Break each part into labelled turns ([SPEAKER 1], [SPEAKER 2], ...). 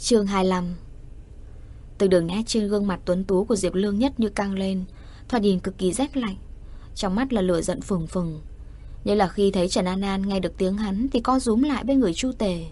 [SPEAKER 1] Chương 25. Từng đường nét trên gương mặt tuấn tú của Diệp Lương Nhất như căng lên, thoạt nhìn cực kỳ rét lạnh, trong mắt là lửa giận phừng phừng. Nhưng là khi thấy Trần An An nghe được tiếng hắn thì co rúm lại bên người Chu Tề.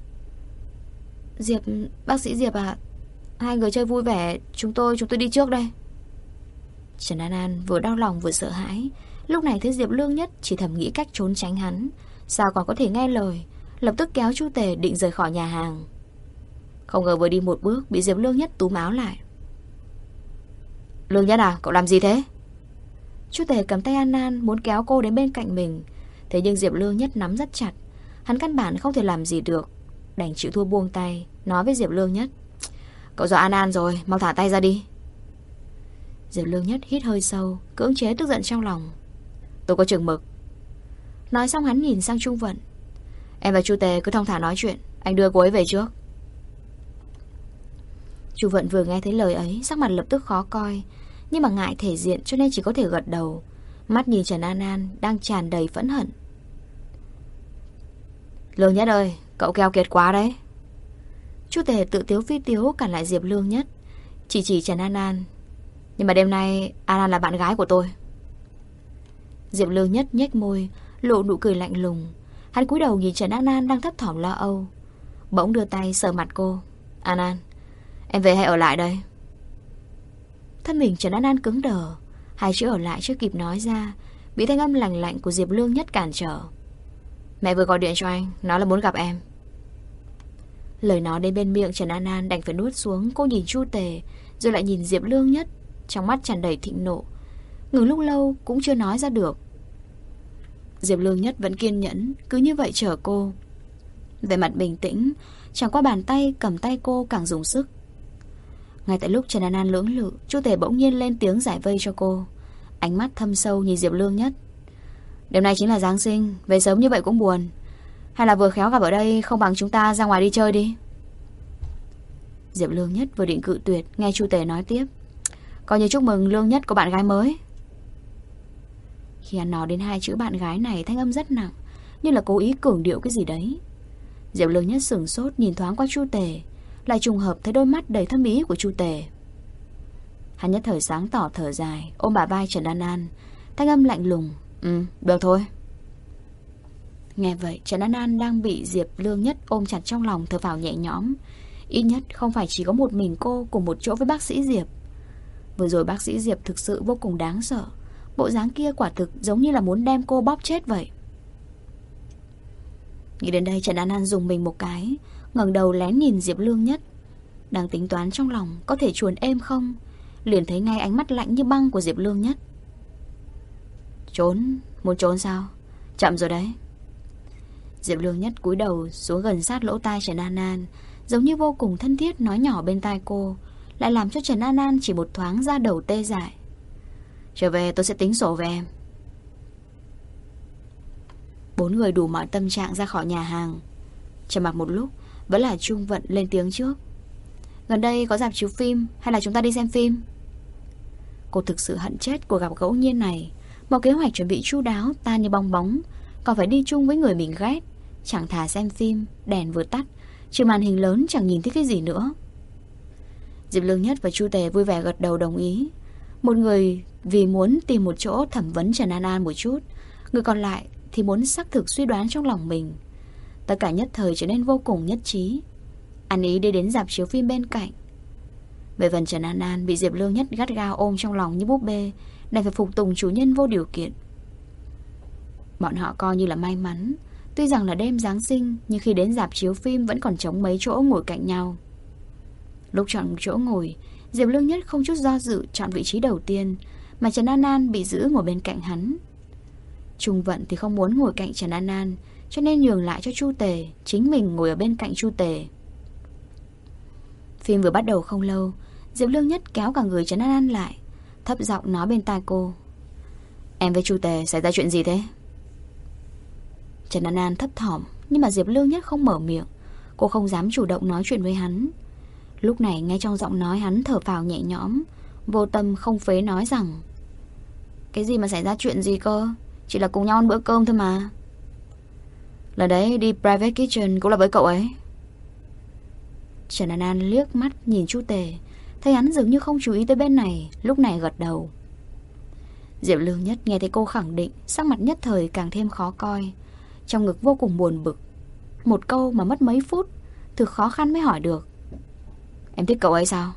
[SPEAKER 1] Bác sĩ Diệp à, hai người chơi vui vẻ, chúng tôi đi trước đây. Trần An An vừa đau lòng vừa sợ hãi. Lúc này thấy Diệp Lương Nhất chỉ thầm nghĩ cách trốn tránh hắn, sao còn có thể nghe lời, lập tức kéo Chu Tề định rời khỏi nhà hàng. Không ngờ vừa đi một bước bị Diệp Lương Nhất túm áo lại. Lương Nhất à, cậu làm gì thế? Chu Tề cầm tay An An muốn kéo cô đến bên cạnh mình, thế nhưng Diệp Lương Nhất nắm rất chặt, hắn căn bản không thể làm gì được, đành chịu thua buông tay, nói với Diệp Lương Nhất: Cậu dọa An An rồi, mau thả tay ra đi. Diệp Lương Nhất hít hơi sâu, cưỡng chế tức giận trong lòng. Tôi có chừng mực. Nói xong hắn nhìn sang Trung Vận. Em và Chu Tề cứ thong thả nói chuyện, anh đưa cô ấy về trước. Chu Vận vừa nghe thấy lời ấy, sắc mặt lập tức khó coi, nhưng mà ngại thể diện cho nên chỉ có thể gật đầu, mắt nhìn Trần An An đang tràn đầy phẫn hận. Lương Nhất ơi, cậu keo kiệt quá đấy. Chu Tề tự tiếu phi tiếu cản lại Diệp Lương Nhất, chỉ Trần An An. Nhưng mà đêm nay An An là bạn gái của tôi. Diệp Lương Nhất nhếch môi, lộ nụ cười lạnh lùng. Hắn cúi đầu nhìn Trần An An đang thấp thỏm lo âu, bỗng đưa tay sờ mặt cô. An An, em về hay ở lại đây? Thân mình Trần An An cứng đờ, hai chữ ở lại chưa kịp nói ra, bị thanh âm lạnh lạnh của Diệp Lương Nhất cản trở. Mẹ vừa gọi điện cho anh, nói là muốn gặp em. Lời nói đến bên miệng Trần An An đành phải nuốt xuống. Cô nhìn Chu Tề, rồi lại nhìn Diệp Lương Nhất, trong mắt tràn đầy thịnh nộ, ngừng lúc lâu cũng chưa nói ra được. Diệp Lương Nhất vẫn kiên nhẫn, cứ như vậy chờ cô. Về mặt bình tĩnh, chẳng qua bàn tay cầm tay cô càng dùng sức. Ngay tại lúc Trần An An lưỡng lự, Chu Tề bỗng nhiên lên tiếng giải vây cho cô, ánh mắt thâm sâu nhìn Diệp Lương Nhất. Đêm nay chính là Giáng sinh, về sớm như vậy cũng buồn, hay là vừa khéo gặp ở đây, không bằng chúng ta ra ngoài đi chơi đi. Diệp Lương Nhất vừa định cự tuyệt, nghe Chu Tề nói tiếp: Coi như chúc mừng Lương Nhất có bạn gái mới. Khi hắn nói đến hai chữ bạn gái này, thanh âm rất nặng, như là cố ý cường điệu cái gì đấy. Diệp Lương Nhất sửng sốt nhìn thoáng qua Chu Tề, lại trùng hợp thấy đôi mắt đầy thâm ý của Chu Tề. Hắn nhất thời sáng tỏ thở dài, ôm bả vai Trần An An, thanh âm lạnh lùng: Được thôi. Nghe vậy, Trần An An đang bị Diệp Lương Nhất ôm chặt trong lòng thở phào nhẹ nhõm. Ít nhất không phải chỉ có một mình cô cùng một chỗ với bác sĩ Diệp. Vừa rồi bác sĩ Diệp thực sự vô cùng đáng sợ, bộ dáng kia quả thực giống như là muốn đem cô bóp chết vậy. Nghĩ đến đây, Trần An An dùng mình một cái, ngẩng đầu lén nhìn Diệp Lương Nhất, đang tính toán trong lòng có thể chuồn êm không, liền thấy ngay ánh mắt lạnh như băng của Diệp Lương Nhất. Trốn? Muốn trốn sao? Chậm rồi đấy. Diệp Lương Nhất cúi đầu xuống gần sát lỗ tai Trần An An, giống như vô cùng thân thiết nói nhỏ bên tai cô, lại làm cho Trần An An chỉ một thoáng da đầu tê dại. Trở về tôi sẽ tính sổ với em. Bốn người đủ mọi tâm trạng ra khỏi nhà hàng. Trầm mặc một lúc, vẫn là Trung Vận lên tiếng trước. Gần đây có rạp chiếu phim, hay là chúng ta đi xem phim? Cô thực sự hận chết cuộc gặp ngẫu nhiên này. Một kế hoạch chuẩn bị chu đáo tan như bong bóng, còn phải đi chung với người mình ghét. Chẳng thà xem phim, đèn vừa tắt, trừ màn hình lớn chẳng nhìn thấy cái gì nữa. Diệp Lương Nhất và Chu Tề vui vẻ gật đầu đồng ý. Một người vì muốn tìm một chỗ thẩm vấn Trần An An một chút, người còn lại thì muốn xác thực suy đoán trong lòng mình. Tất cả nhất thời trở nên vô cùng nhất trí, ăn ý đi đến rạp chiếu phim bên cạnh. Về phần Trần An An bị Diệp Lương Nhất gắt gao ôm trong lòng như búp bê, đành phải phục tùng chủ nhân vô điều kiện. Bọn họ coi như là may mắn, tuy rằng là đêm Giáng sinh, nhưng khi đến rạp chiếu phim vẫn còn trống mấy chỗ ngồi cạnh nhau. Lúc chọn chỗ ngồi, Diệp Lương Nhất không chút do dự chọn vị trí đầu tiên, mà Trần An An bị giữ ngồi bên cạnh hắn. Trung Vận thì không muốn ngồi cạnh Trần An An, cho nên nhường lại cho Chu Tề, chính mình ngồi ở bên cạnh Chu Tề. Phim vừa bắt đầu không lâu, Diệp Lương Nhất kéo cả người Trần An An lại, thấp giọng nói bên tai cô: Em với Chu Tề xảy ra chuyện gì thế? Trần An An thấp thỏm, nhưng mà Diệp Lương Nhất không mở miệng. Cô không dám chủ động nói chuyện với hắn. Lúc này nghe trong giọng nói hắn thở phào nhẹ nhõm, vô tâm không phế nói rằng: Cái gì mà xảy ra chuyện gì cơ? Chỉ là cùng nhau ăn bữa cơm thôi mà. Lần đấy đi private kitchen cũng là với cậu ấy. Trần An An liếc mắt nhìn Chu Tề, thấy hắn dường như không chú ý tới bên này, lúc này gật đầu. Diệp Lương Nhất nghe thấy cô khẳng định, sắc mặt nhất thời càng thêm khó coi, trong ngực vô cùng buồn bực. Một câu mà mất mấy phút, thực khó khăn mới hỏi được. Em thích cậu ấy sao?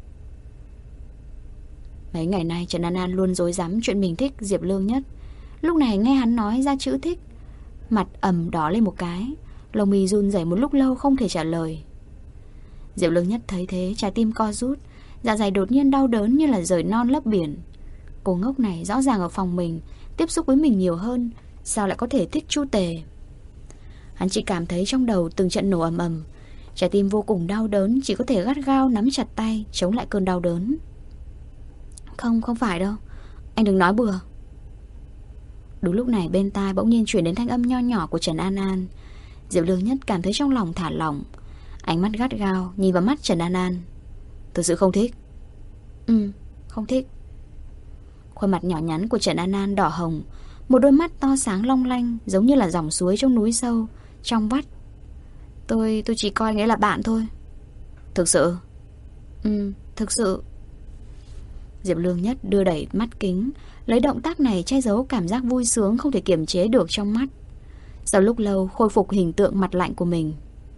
[SPEAKER 1] Mấy ngày nay Trần An An luôn dối dám chuyện mình thích Diệp Lương Nhất. Lúc này nghe hắn nói ra chữ thích, mặt ầm đỏ lên một cái, lông mi run rẩy một lúc lâu không thể trả lời. Diệp Lương Nhất thấy thế, trái tim co rút, dạ dày đột nhiên đau đớn như là rời non lấp biển. Cô ngốc này rõ ràng ở phòng mình, tiếp xúc với mình nhiều hơn, sao lại có thể thích Chu Tề? Hắn chỉ cảm thấy trong đầu từng trận nổ ầm ầm, trái tim vô cùng đau đớn, chỉ có thể gắt gao nắm chặt tay chống lại cơn đau đớn. Không phải đâu, anh đừng nói bừa. Đúng lúc này bên tai bỗng nhiên chuyển đến thanh âm nho nhỏ của Trần An An. Diệp Lương Nhất cảm thấy trong lòng thả lỏng, ánh mắt gắt gao nhìn vào mắt Trần An An. Thực sự không thích? Không thích. Khuôn mặt nhỏ nhắn của Trần An An đỏ hồng, một đôi mắt to sáng long lanh, giống như là dòng suối trong núi sâu, trong vắt. Tôi chỉ coi nghĩa là bạn thôi. Thực sự? Thực sự. Diệp Lương Nhất đưa đẩy mắt kính, lấy động tác này che giấu cảm giác vui sướng không thể kiềm chế được trong mắt. Sau lúc lâu khôi phục hình tượng mặt lạnh của mình.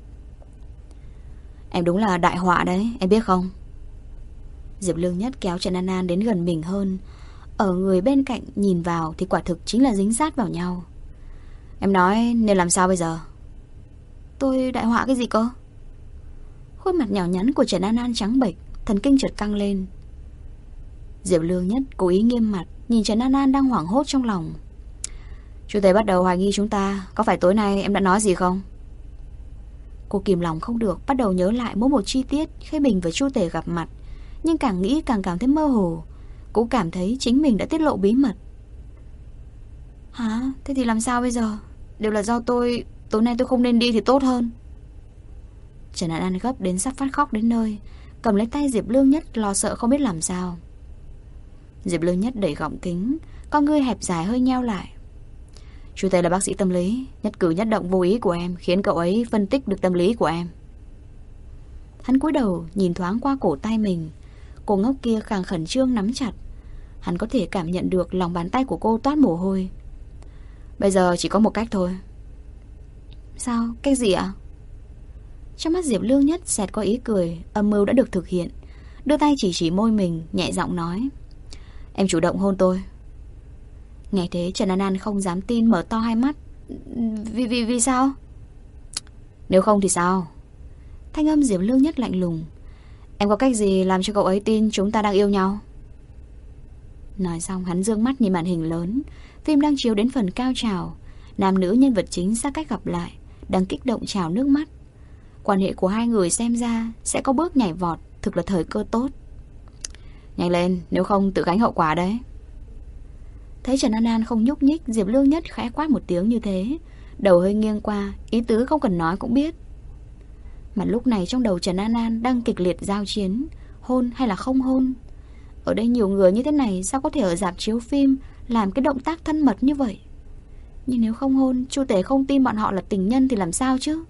[SPEAKER 1] Em đúng là đại họa đấy, em biết không? Diệp Lương Nhất kéo Trần An An đến gần mình hơn. Ở người bên cạnh nhìn vào thì quả thực chính là dính sát vào nhau. Em nói nên làm sao bây giờ? Tôi đại họa cái gì cơ? Khuôn mặt nhỏ nhắn của Trần An An trắng bệch, thần kinh chợt căng lên. Diệp Lương Nhất cố ý nghiêm mặt nhìn Trần An An đang hoảng hốt trong lòng. Chú Tề bắt đầu hoài nghi chúng ta, có phải tối nay em đã nói gì không? Cô kìm lòng không được, bắt đầu nhớ lại mỗi một chi tiết khi mình và Chu Tề gặp mặt, nhưng càng nghĩ càng cảm thấy mơ hồ. Cũng cảm thấy chính mình đã tiết lộ bí mật. Hả? Thế thì làm sao bây giờ? Đều là do tôi, tối nay tôi không nên đi thì tốt hơn. Trần An An gấp đến sắp phát khóc đến nơi, cầm lấy tay Diệp Lương Nhất lo sợ không biết làm sao. Diệp Lương Nhất đẩy gọng kính, con ngươi hẹp dài hơi nheo lại. Chú Tề là bác sĩ tâm lý, nhất cử nhất động vô ý của em khiến cậu ấy phân tích được tâm lý của em. Hắn cúi đầu nhìn thoáng qua cổ tay mình. Cô ngốc kia càng khẩn trương nắm chặt. Hắn có thể cảm nhận được lòng bàn tay của cô toát mồ hôi. Bây giờ chỉ có một cách thôi. Sao? Cách gì ạ? Trong mắt Diệp Lương Nhất xẹt qua ý cười, âm mưu đã được thực hiện. Đưa tay chỉ môi mình, nhẹ giọng nói. Em chủ động hôn tôi. Nghe thế Trần An An không dám tin, mở to hai mắt. Vì sao? Nếu không thì sao? Thanh âm Diệp Lương Nhất lạnh lùng. Em có cách gì làm cho cậu ấy tin chúng ta đang yêu nhau? Nói xong hắn dương mắt nhìn màn hình lớn. Phim đang chiếu đến phần cao trào. Nam nữ nhân vật chính xa cách gặp lại, đang kích động trào nước mắt. Quan hệ của hai người xem ra sẽ có bước nhảy vọt, thực là thời cơ tốt. Nhanh lên, nếu không tự gánh hậu quả đấy. Thấy Trần An An không nhúc nhích, Diệp Lương Nhất khẽ quát một tiếng như thế, đầu hơi nghiêng qua, ý tứ không cần nói cũng biết. Mà lúc này trong đầu Trần An An đang kịch liệt giao chiến, hôn hay là không hôn. Ở đây nhiều người như thế này, sao có thể ở rạp chiếu phim làm cái động tác thân mật như vậy? Nhưng nếu không hôn, Chu Tề không tin bọn họ là tình nhân thì làm sao chứ?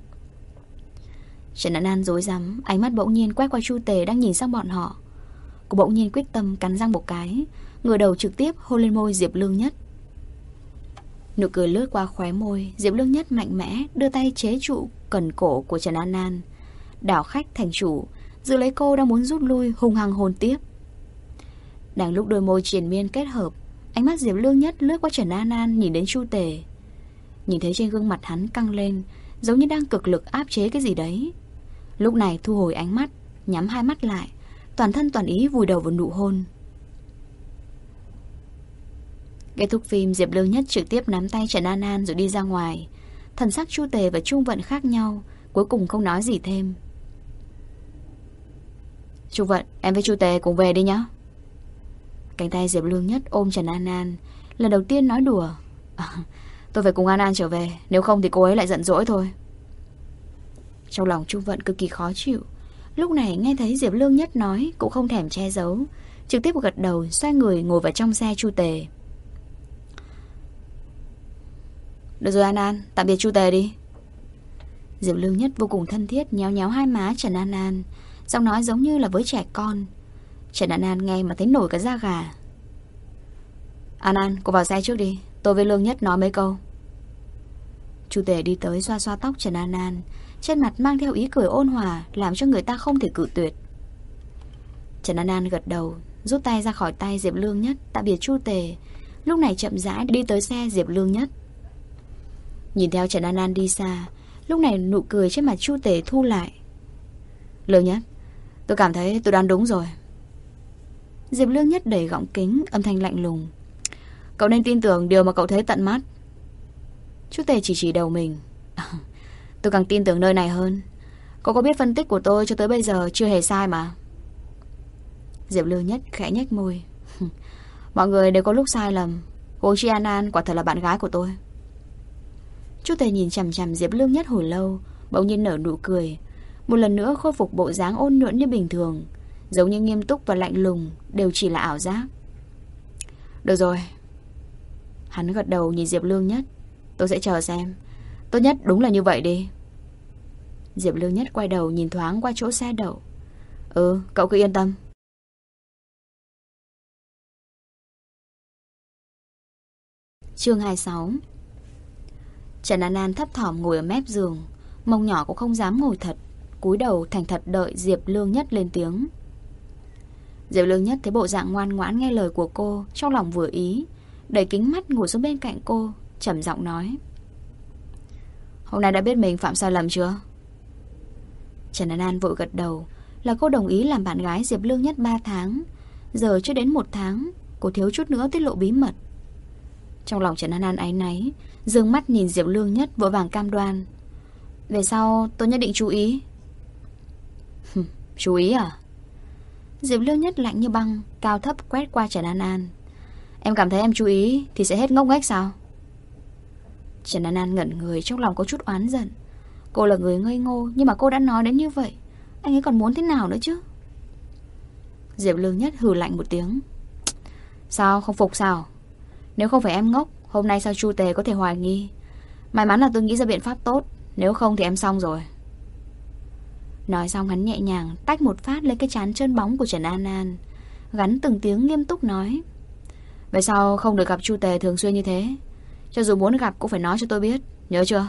[SPEAKER 1] Trần An An rối rắm, ánh mắt bỗng nhiên quét qua Chu Tề đang nhìn sang bọn họ. Cô bỗng nhiên quyết tâm cắn răng một cái, ngửa đầu trực tiếp hôn lên môi Diệp Lương Nhất. Nụ cười lướt qua khóe môi, Diệp Lương Nhất mạnh mẽ đưa tay chế trụ cần cổ của Trần An An, đảo khách thành chủ, giữ lấy cô đang muốn rút lui, hung hăng hôn tiếp. Đang lúc đôi môi triền miên kết hợp, ánh mắt Diệp Lương Nhất lướt qua Trần An An nhìn đến Chu Tề. Nhìn thấy trên gương mặt hắn căng lên, giống như đang cực lực áp chế cái gì đấy. Lúc này thu hồi ánh mắt, nhắm hai mắt lại, toàn thân toàn ý vùi đầu vào nụ hôn. Kết thúc phim, Diệp Lương Nhất trực tiếp nắm tay Trần An An rồi đi ra ngoài. Thần sắc Chu Tề và Trung Vận khác nhau, cuối cùng không nói gì thêm. Trung Vận, em với Chu Tề cùng về đi nhá. Cánh tay Diệp Lương Nhất ôm Trần An An, lần đầu tiên nói đùa. Tôi phải cùng An An trở về, nếu không thì cô ấy lại giận dỗi thôi. Trong lòng Trung Vận cực kỳ khó chịu. Lúc này nghe thấy Diệp Lương Nhất nói, cũng không thèm che giấu, trực tiếp gật đầu, xoay người ngồi vào trong xe Chu Tề. Được rồi An An, tạm biệt Chu Tề đi. Diệp Lương Nhất vô cùng thân thiết nhéo nhéo hai má Trần An An, giọng nói giống như là với trẻ con. Trần An An nghe mà thấy nổi cả da gà. An An, cô vào xe trước đi, tôi với Lương Nhất nói mấy câu. Chu Tề đi tới xoa xoa tóc Trần An An, trên mặt mang theo ý cười ôn hòa, làm cho người ta không thể cự tuyệt. Trần An An gật đầu, rút tay ra khỏi tay Diệp Lương Nhất, tạm biệt Chu Tề. Lúc này chậm rãi đi tới xe Diệp Lương Nhất. Nhìn theo Trần An An đi xa, lúc này nụ cười trên mặt Chu Tề thu lại. Lương Nhất, tôi cảm thấy tôi đoán đúng rồi. Diệp Lương Nhất đẩy gọng kính, âm thanh lạnh lùng. Cậu nên tin tưởng điều mà cậu thấy tận mắt. Chu Tề chỉ đầu mình. Tôi càng tin tưởng nơi này hơn. Cậu có biết phân tích của tôi cho tới bây giờ chưa hề sai mà. Diệp Lương Nhất khẽ nhếch môi. Mọi người đều có lúc sai lầm. Huống chi An An quả thật là bạn gái của tôi. Chu Tề nhìn chằm chằm Diệp Lương Nhất hồi lâu, bỗng nhiên nở nụ cười, một lần nữa khôi phục bộ dáng ôn nhuận như bình thường, giống như nghiêm túc và lạnh lùng đều chỉ là ảo giác. Được rồi. Hắn gật đầu nhìn Diệp Lương Nhất. Tôi sẽ chờ xem. Tốt nhất đúng là như vậy đi. Diệp Lương Nhất quay đầu nhìn thoáng qua chỗ xe đậu. Cậu cứ yên tâm. Chương 26. Trần An An thấp thỏm ngồi ở mép giường, mông nhỏ cũng không dám ngồi thật, cúi đầu thành thật đợi Diệp Lương Nhất lên tiếng. Diệp Lương Nhất thấy bộ dạng ngoan ngoãn nghe lời của cô, trong lòng vừa ý, đẩy kính mắt ngồi xuống bên cạnh cô, trầm giọng nói. Hôm nay đã biết mình phạm sai lầm chưa? Trần An An vội gật đầu, là cô đồng ý làm bạn gái Diệp Lương Nhất 3 tháng. Giờ chưa đến 1 tháng, cô thiếu chút nữa tiết lộ bí mật. Trong lòng Trần An An áy náy, dương mắt nhìn Diệp Lương Nhất vội vàng cam đoan. Về sau tôi nhất định chú ý. Chú ý à? Diệp Lương Nhất lạnh như băng, cao thấp quét qua Trần An An. Em cảm thấy em chú ý thì sẽ hết ngốc nghếch sao? Trần An An ngẩn người, trong lòng có chút oán giận. Cô là người ngây ngô, nhưng mà cô đã nói đến như vậy, anh ấy còn muốn thế nào nữa chứ? Diệp Lương Nhất hừ lạnh một tiếng. Sao, không phục sao? Nếu không phải em ngốc, hôm nay sao Chu Tề có thể hoài nghi? May mắn là tôi nghĩ ra biện pháp tốt, nếu không thì em xong rồi. Nói xong hắn nhẹ nhàng tách một phát lên cái trán trơn bóng của Trần An An, gắn từng tiếng nghiêm túc nói. Vậy sao không được gặp Chu Tề thường xuyên như thế? Cho dù muốn gặp cũng phải nói cho tôi biết, nhớ chưa?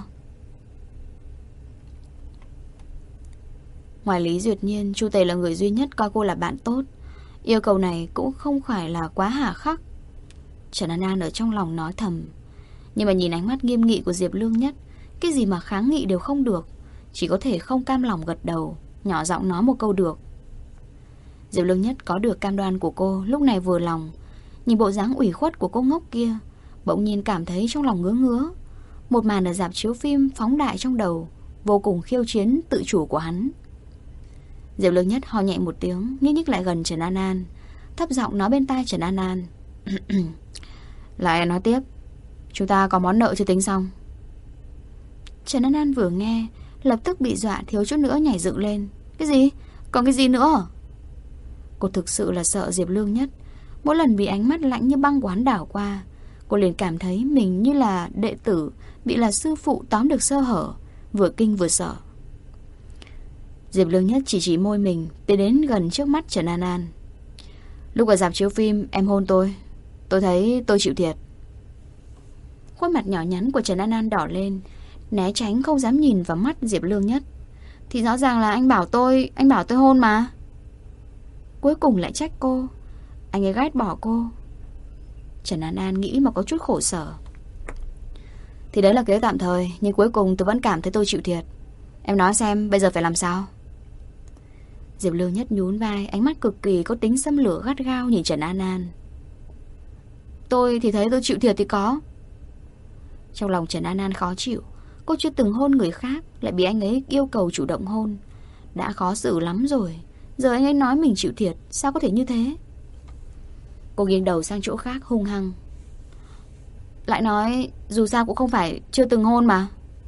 [SPEAKER 1] Ngoài Lý Duyệt Nhiên, Chu Tề là người duy nhất coi cô là bạn tốt. Yêu cầu này cũng không phải là quá hà khắc. Trần An An ở trong lòng nói thầm. Nhưng mà nhìn ánh mắt nghiêm nghị của Diệp Lương Nhất, cái gì mà kháng nghị đều không được, chỉ có thể không cam lòng gật đầu, nhỏ giọng nói một câu được. Diệp Lương Nhất có được cam đoan của cô, lúc này vừa lòng. Nhìn bộ dáng ủy khuất của cô ngốc kia, bỗng nhiên cảm thấy trong lòng ngứa ngứa. Một màn ở rạp chiếu phim phóng đại trong đầu, vô cùng khiêu chiến tự chủ của hắn. Diệp Lương Nhất ho nhẹ một tiếng, nhích lại gần Trần An An, thấp giọng nói bên tai Trần An An. Lại nói tiếp, chúng ta có món nợ chưa tính xong. Trần An An vừa nghe, lập tức bị dọa thiếu chút nữa nhảy dựng lên. Cái gì? Còn cái gì nữa? Cô thực sự là sợ Diệp Lương Nhất. Mỗi lần bị ánh mắt lạnh như băng của hắn đảo qua, cô liền cảm thấy mình như là đệ tử bị là sư phụ tóm được sơ hở, vừa kinh vừa sợ. Diệp Lương Nhất chỉ môi mình, tiến đến gần trước mắt Trần An An. Lúc ở rạp chiếu phim em hôn tôi thấy tôi chịu thiệt. Khuôn mặt nhỏ nhắn của Trần An An đỏ lên, né tránh không dám nhìn vào mắt Diệp Lương Nhất. Thì rõ ràng là anh bảo tôi hôn mà. Cuối cùng lại trách cô, anh ấy ghét bỏ cô. Trần An An nghĩ mà có chút khổ sở. Thì đấy là kế tạm thời, nhưng cuối cùng tôi vẫn cảm thấy tôi chịu thiệt. Em nói xem bây giờ phải làm sao? Diệp Lương Nhất nhún vai, ánh mắt cực kỳ có tính xâm lửa gắt gao nhìn Trần An An. Tôi thì thấy tôi chịu thiệt thì có. Trong lòng Trần An An khó chịu. Cô chưa từng hôn người khác, lại bị anh ấy yêu cầu chủ động hôn. Đã khó xử lắm rồi, giờ anh ấy nói mình chịu thiệt, sao có thể như thế? Cô nghiêng đầu sang chỗ khác hung hăng. Lại nói dù sao cũng không phải chưa từng hôn mà.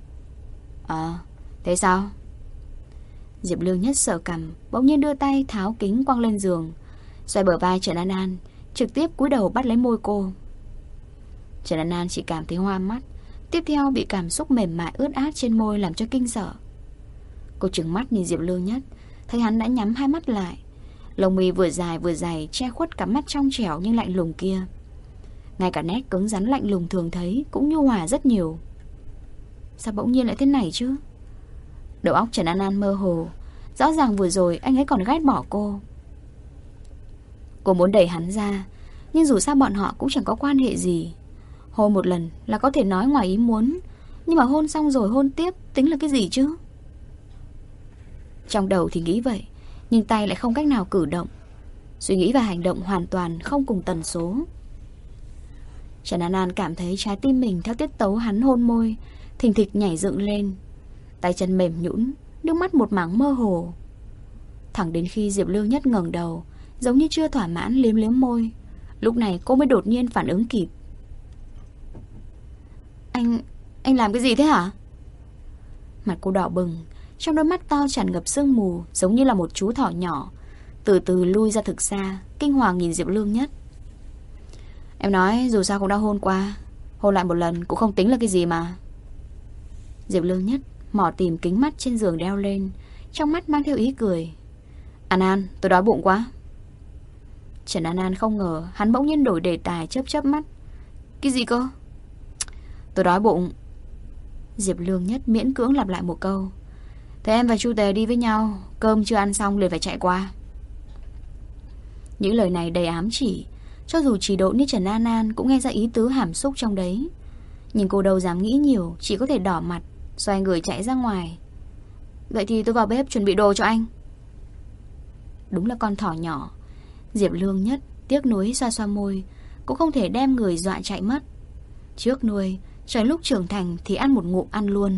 [SPEAKER 1] Thế sao? Diệp Lương Nhất sờ cằm, bỗng nhiên đưa tay tháo kính quăng lên giường, xoay bờ vai Trần An An, trực tiếp cúi đầu bắt lấy môi cô. Trần An An chỉ cảm thấy hoa mắt, tiếp theo bị cảm xúc mềm mại ướt át trên môi làm cho kinh sợ. Cô trừng mắt nhìn Diệp Lương Nhất, thấy hắn đã nhắm hai mắt lại. Lông mi vừa dài vừa dày che khuất cả mắt trong trẻo nhưng lạnh lùng kia. Ngay cả nét cứng rắn lạnh lùng thường thấy cũng nhu hòa rất nhiều. Sao bỗng nhiên lại thế này chứ? Đầu óc Trần An An mơ hồ. Rõ ràng vừa rồi anh ấy còn ghét bỏ cô. Cô muốn đẩy hắn ra, nhưng dù sao bọn họ cũng chẳng có quan hệ gì. Hôn một lần là có thể nói ngoài ý muốn, nhưng mà hôn xong rồi hôn tiếp tính là cái gì chứ? Trong đầu thì nghĩ vậy, nhưng tay lại không cách nào cử động. Suy nghĩ và hành động hoàn toàn không cùng tần số. Trần An An cảm thấy trái tim mình theo tiết tấu hắn hôn môi thình thịch nhảy dựng lên. Tay chân mềm nhũn, nước mắt một mảng mơ hồ. Thẳng đến khi Diệp Lương Nhất ngẩng đầu, giống như chưa thỏa mãn liếm liếm môi. Lúc này cô mới đột nhiên phản ứng kịp. Anh làm cái gì thế hả? Mặt cô đỏ bừng, trong đôi mắt to tràn ngập sương mù, giống như là một chú thỏ nhỏ, từ từ lui ra thực xa, kinh hoàng nhìn Diệp Lương Nhất. Em nói dù sao cũng đã hôn qua, hôn lại một lần cũng không tính là cái gì mà. Diệp Lương Nhất mò tìm kính mắt trên giường đeo lên, trong mắt mang theo ý cười. An An, tôi đói bụng quá. Trần An An không ngờ hắn bỗng nhiên đổi đề tài, chớp chớp mắt. Cái gì cơ? Tôi đói bụng. Diệp Lương Nhất miễn cưỡng lặp lại một câu. Thế em và Chu Tề đi với nhau, cơm chưa ăn xong liền phải chạy qua. Những lời này đầy ám chỉ, cho dù chỉ độ như Trần An An cũng nghe ra ý tứ hàm xúc trong đấy. Nhưng cô đâu dám nghĩ nhiều, chỉ có thể đỏ mặt, xoay người chạy ra ngoài. Vậy thì tôi vào bếp chuẩn bị đồ cho anh. Đúng là con thỏ nhỏ. Diệp Lương Nhất tiếc nuối xoa xoa môi, cũng không thể đem người dọa chạy mất. Trước nuôi, trời lúc trưởng thành thì ăn một ngụm ăn luôn.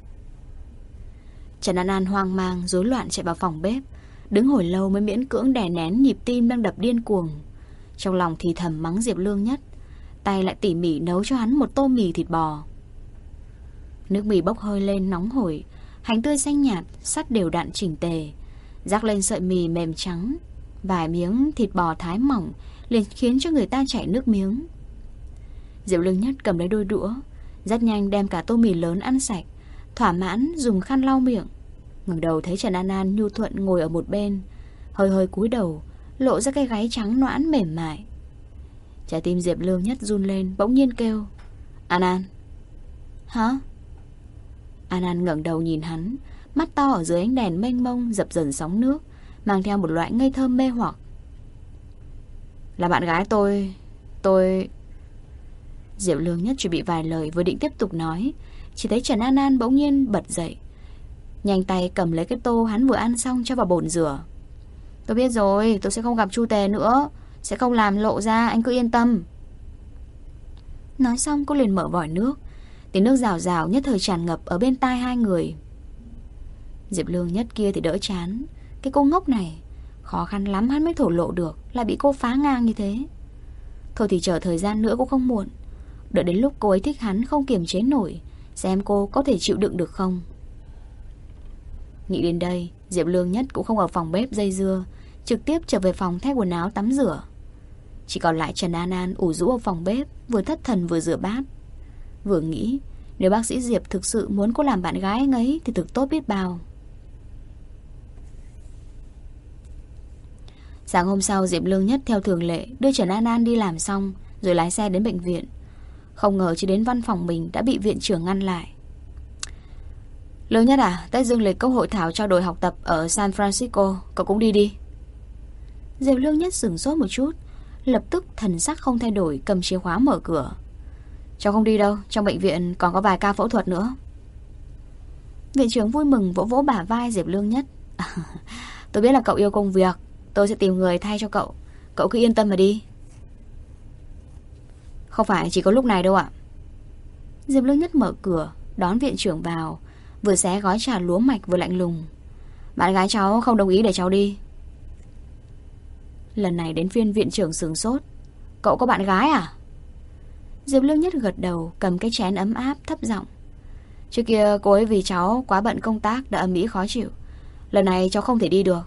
[SPEAKER 1] Trần An An hoang mang rối loạn chạy vào phòng bếp, đứng hồi lâu mới miễn cưỡng đè nén nhịp tim đang đập điên cuồng. Trong lòng thì thầm mắng Diệp Lương Nhất, tay lại tỉ mỉ nấu cho hắn một tô mì thịt bò. Nước mì bốc hơi lên nóng hổi, hành tươi xanh nhạt sắt đều đặn chỉnh tề, rắc lên sợi mì mềm trắng. Vài miếng thịt bò thái mỏng liền khiến cho người ta chảy nước miếng. Diệp Lương Nhất cầm lấy đôi đũa, rất nhanh đem cả tô mì lớn ăn sạch, thỏa mãn dùng khăn lau miệng. Ngẩng đầu thấy Trần An An nhu thuận ngồi ở một bên, hơi hơi cúi đầu, lộ ra cái gáy trắng nõn mềm mại. Trái tim Diệp Lương Nhất run lên, bỗng nhiên kêu. An An. Hả? An An ngẩng đầu nhìn hắn, mắt to ở dưới ánh đèn mênh mông dập dần sóng nước, mang theo một loại ngây thơ mê hoặc. Là bạn gái tôi. Diệp Lương Nhất chuẩn bị vài lời vừa định tiếp tục nói, chỉ thấy Trần An An bỗng nhiên bật dậy, nhanh tay cầm lấy cái tô hắn vừa ăn xong cho vào bồn rửa. Tôi biết rồi, tôi sẽ không gặp Chu Tề nữa, sẽ không làm lộ ra, anh cứ yên tâm. Nói xong cô liền mở vòi nước, tiếng nước rào rào nhất thời tràn ngập ở bên tai hai người. Diệp Lương Nhất kia thì đỡ chán. Cái cô ngốc này, khó khăn lắm hắn mới thổ lộ được, lại bị cô phá ngang như thế. Thôi thì chờ thời gian nữa cũng không muộn, đợi đến lúc cô ấy thích hắn không kiềm chế nổi, xem cô có thể chịu đựng được không. Nghĩ đến đây, Diệp Lương Nhất cũng không ở phòng bếp dây dưa, trực tiếp trở về phòng thay quần áo tắm rửa. Chỉ còn lại Trần An An ủ rũ ở phòng bếp, vừa thất thần vừa rửa bát. Vừa nghĩ, nếu bác sĩ Diệp thực sự muốn cô làm bạn gái anh ấy thì thực tốt biết bao. Sáng hôm sau, Diệp Lương Nhất theo thường lệ đưa Trần An An đi làm xong rồi lái xe đến bệnh viện. Không ngờ chỉ đến văn phòng mình đã bị viện trưởng ngăn lại. Lương Nhất à, Tết dương lịch có hội thảo trao đổi học tập ở San Francisco, cậu cũng đi đi. Diệp Lương Nhất sửng sốt một chút, lập tức thần sắc không thay đổi, cầm chìa khóa mở cửa. Cháu không đi đâu, trong bệnh viện còn có vài ca phẫu thuật nữa. Viện trưởng vui mừng vỗ vỗ bả vai Diệp Lương Nhất. Tôi biết là cậu yêu công việc, tôi sẽ tìm người thay cho cậu, cậu cứ yên tâm mà đi. Không phải chỉ có lúc này đâu ạ. Diệp Lương Nhất mở cửa đón viện trưởng vào, vừa xé gói trà lúa mạch vừa lạnh lùng. Bạn gái cháu không đồng ý để cháu đi. Lần này đến phiên viện trưởng sửng sốt. Cậu có bạn gái à? Diệp Lương Nhất gật đầu, cầm cái chén ấm áp thấp giọng. Trước kia cô ấy vì cháu quá bận công tác đã ầm ĩ khó chịu, lần này cháu không thể đi được.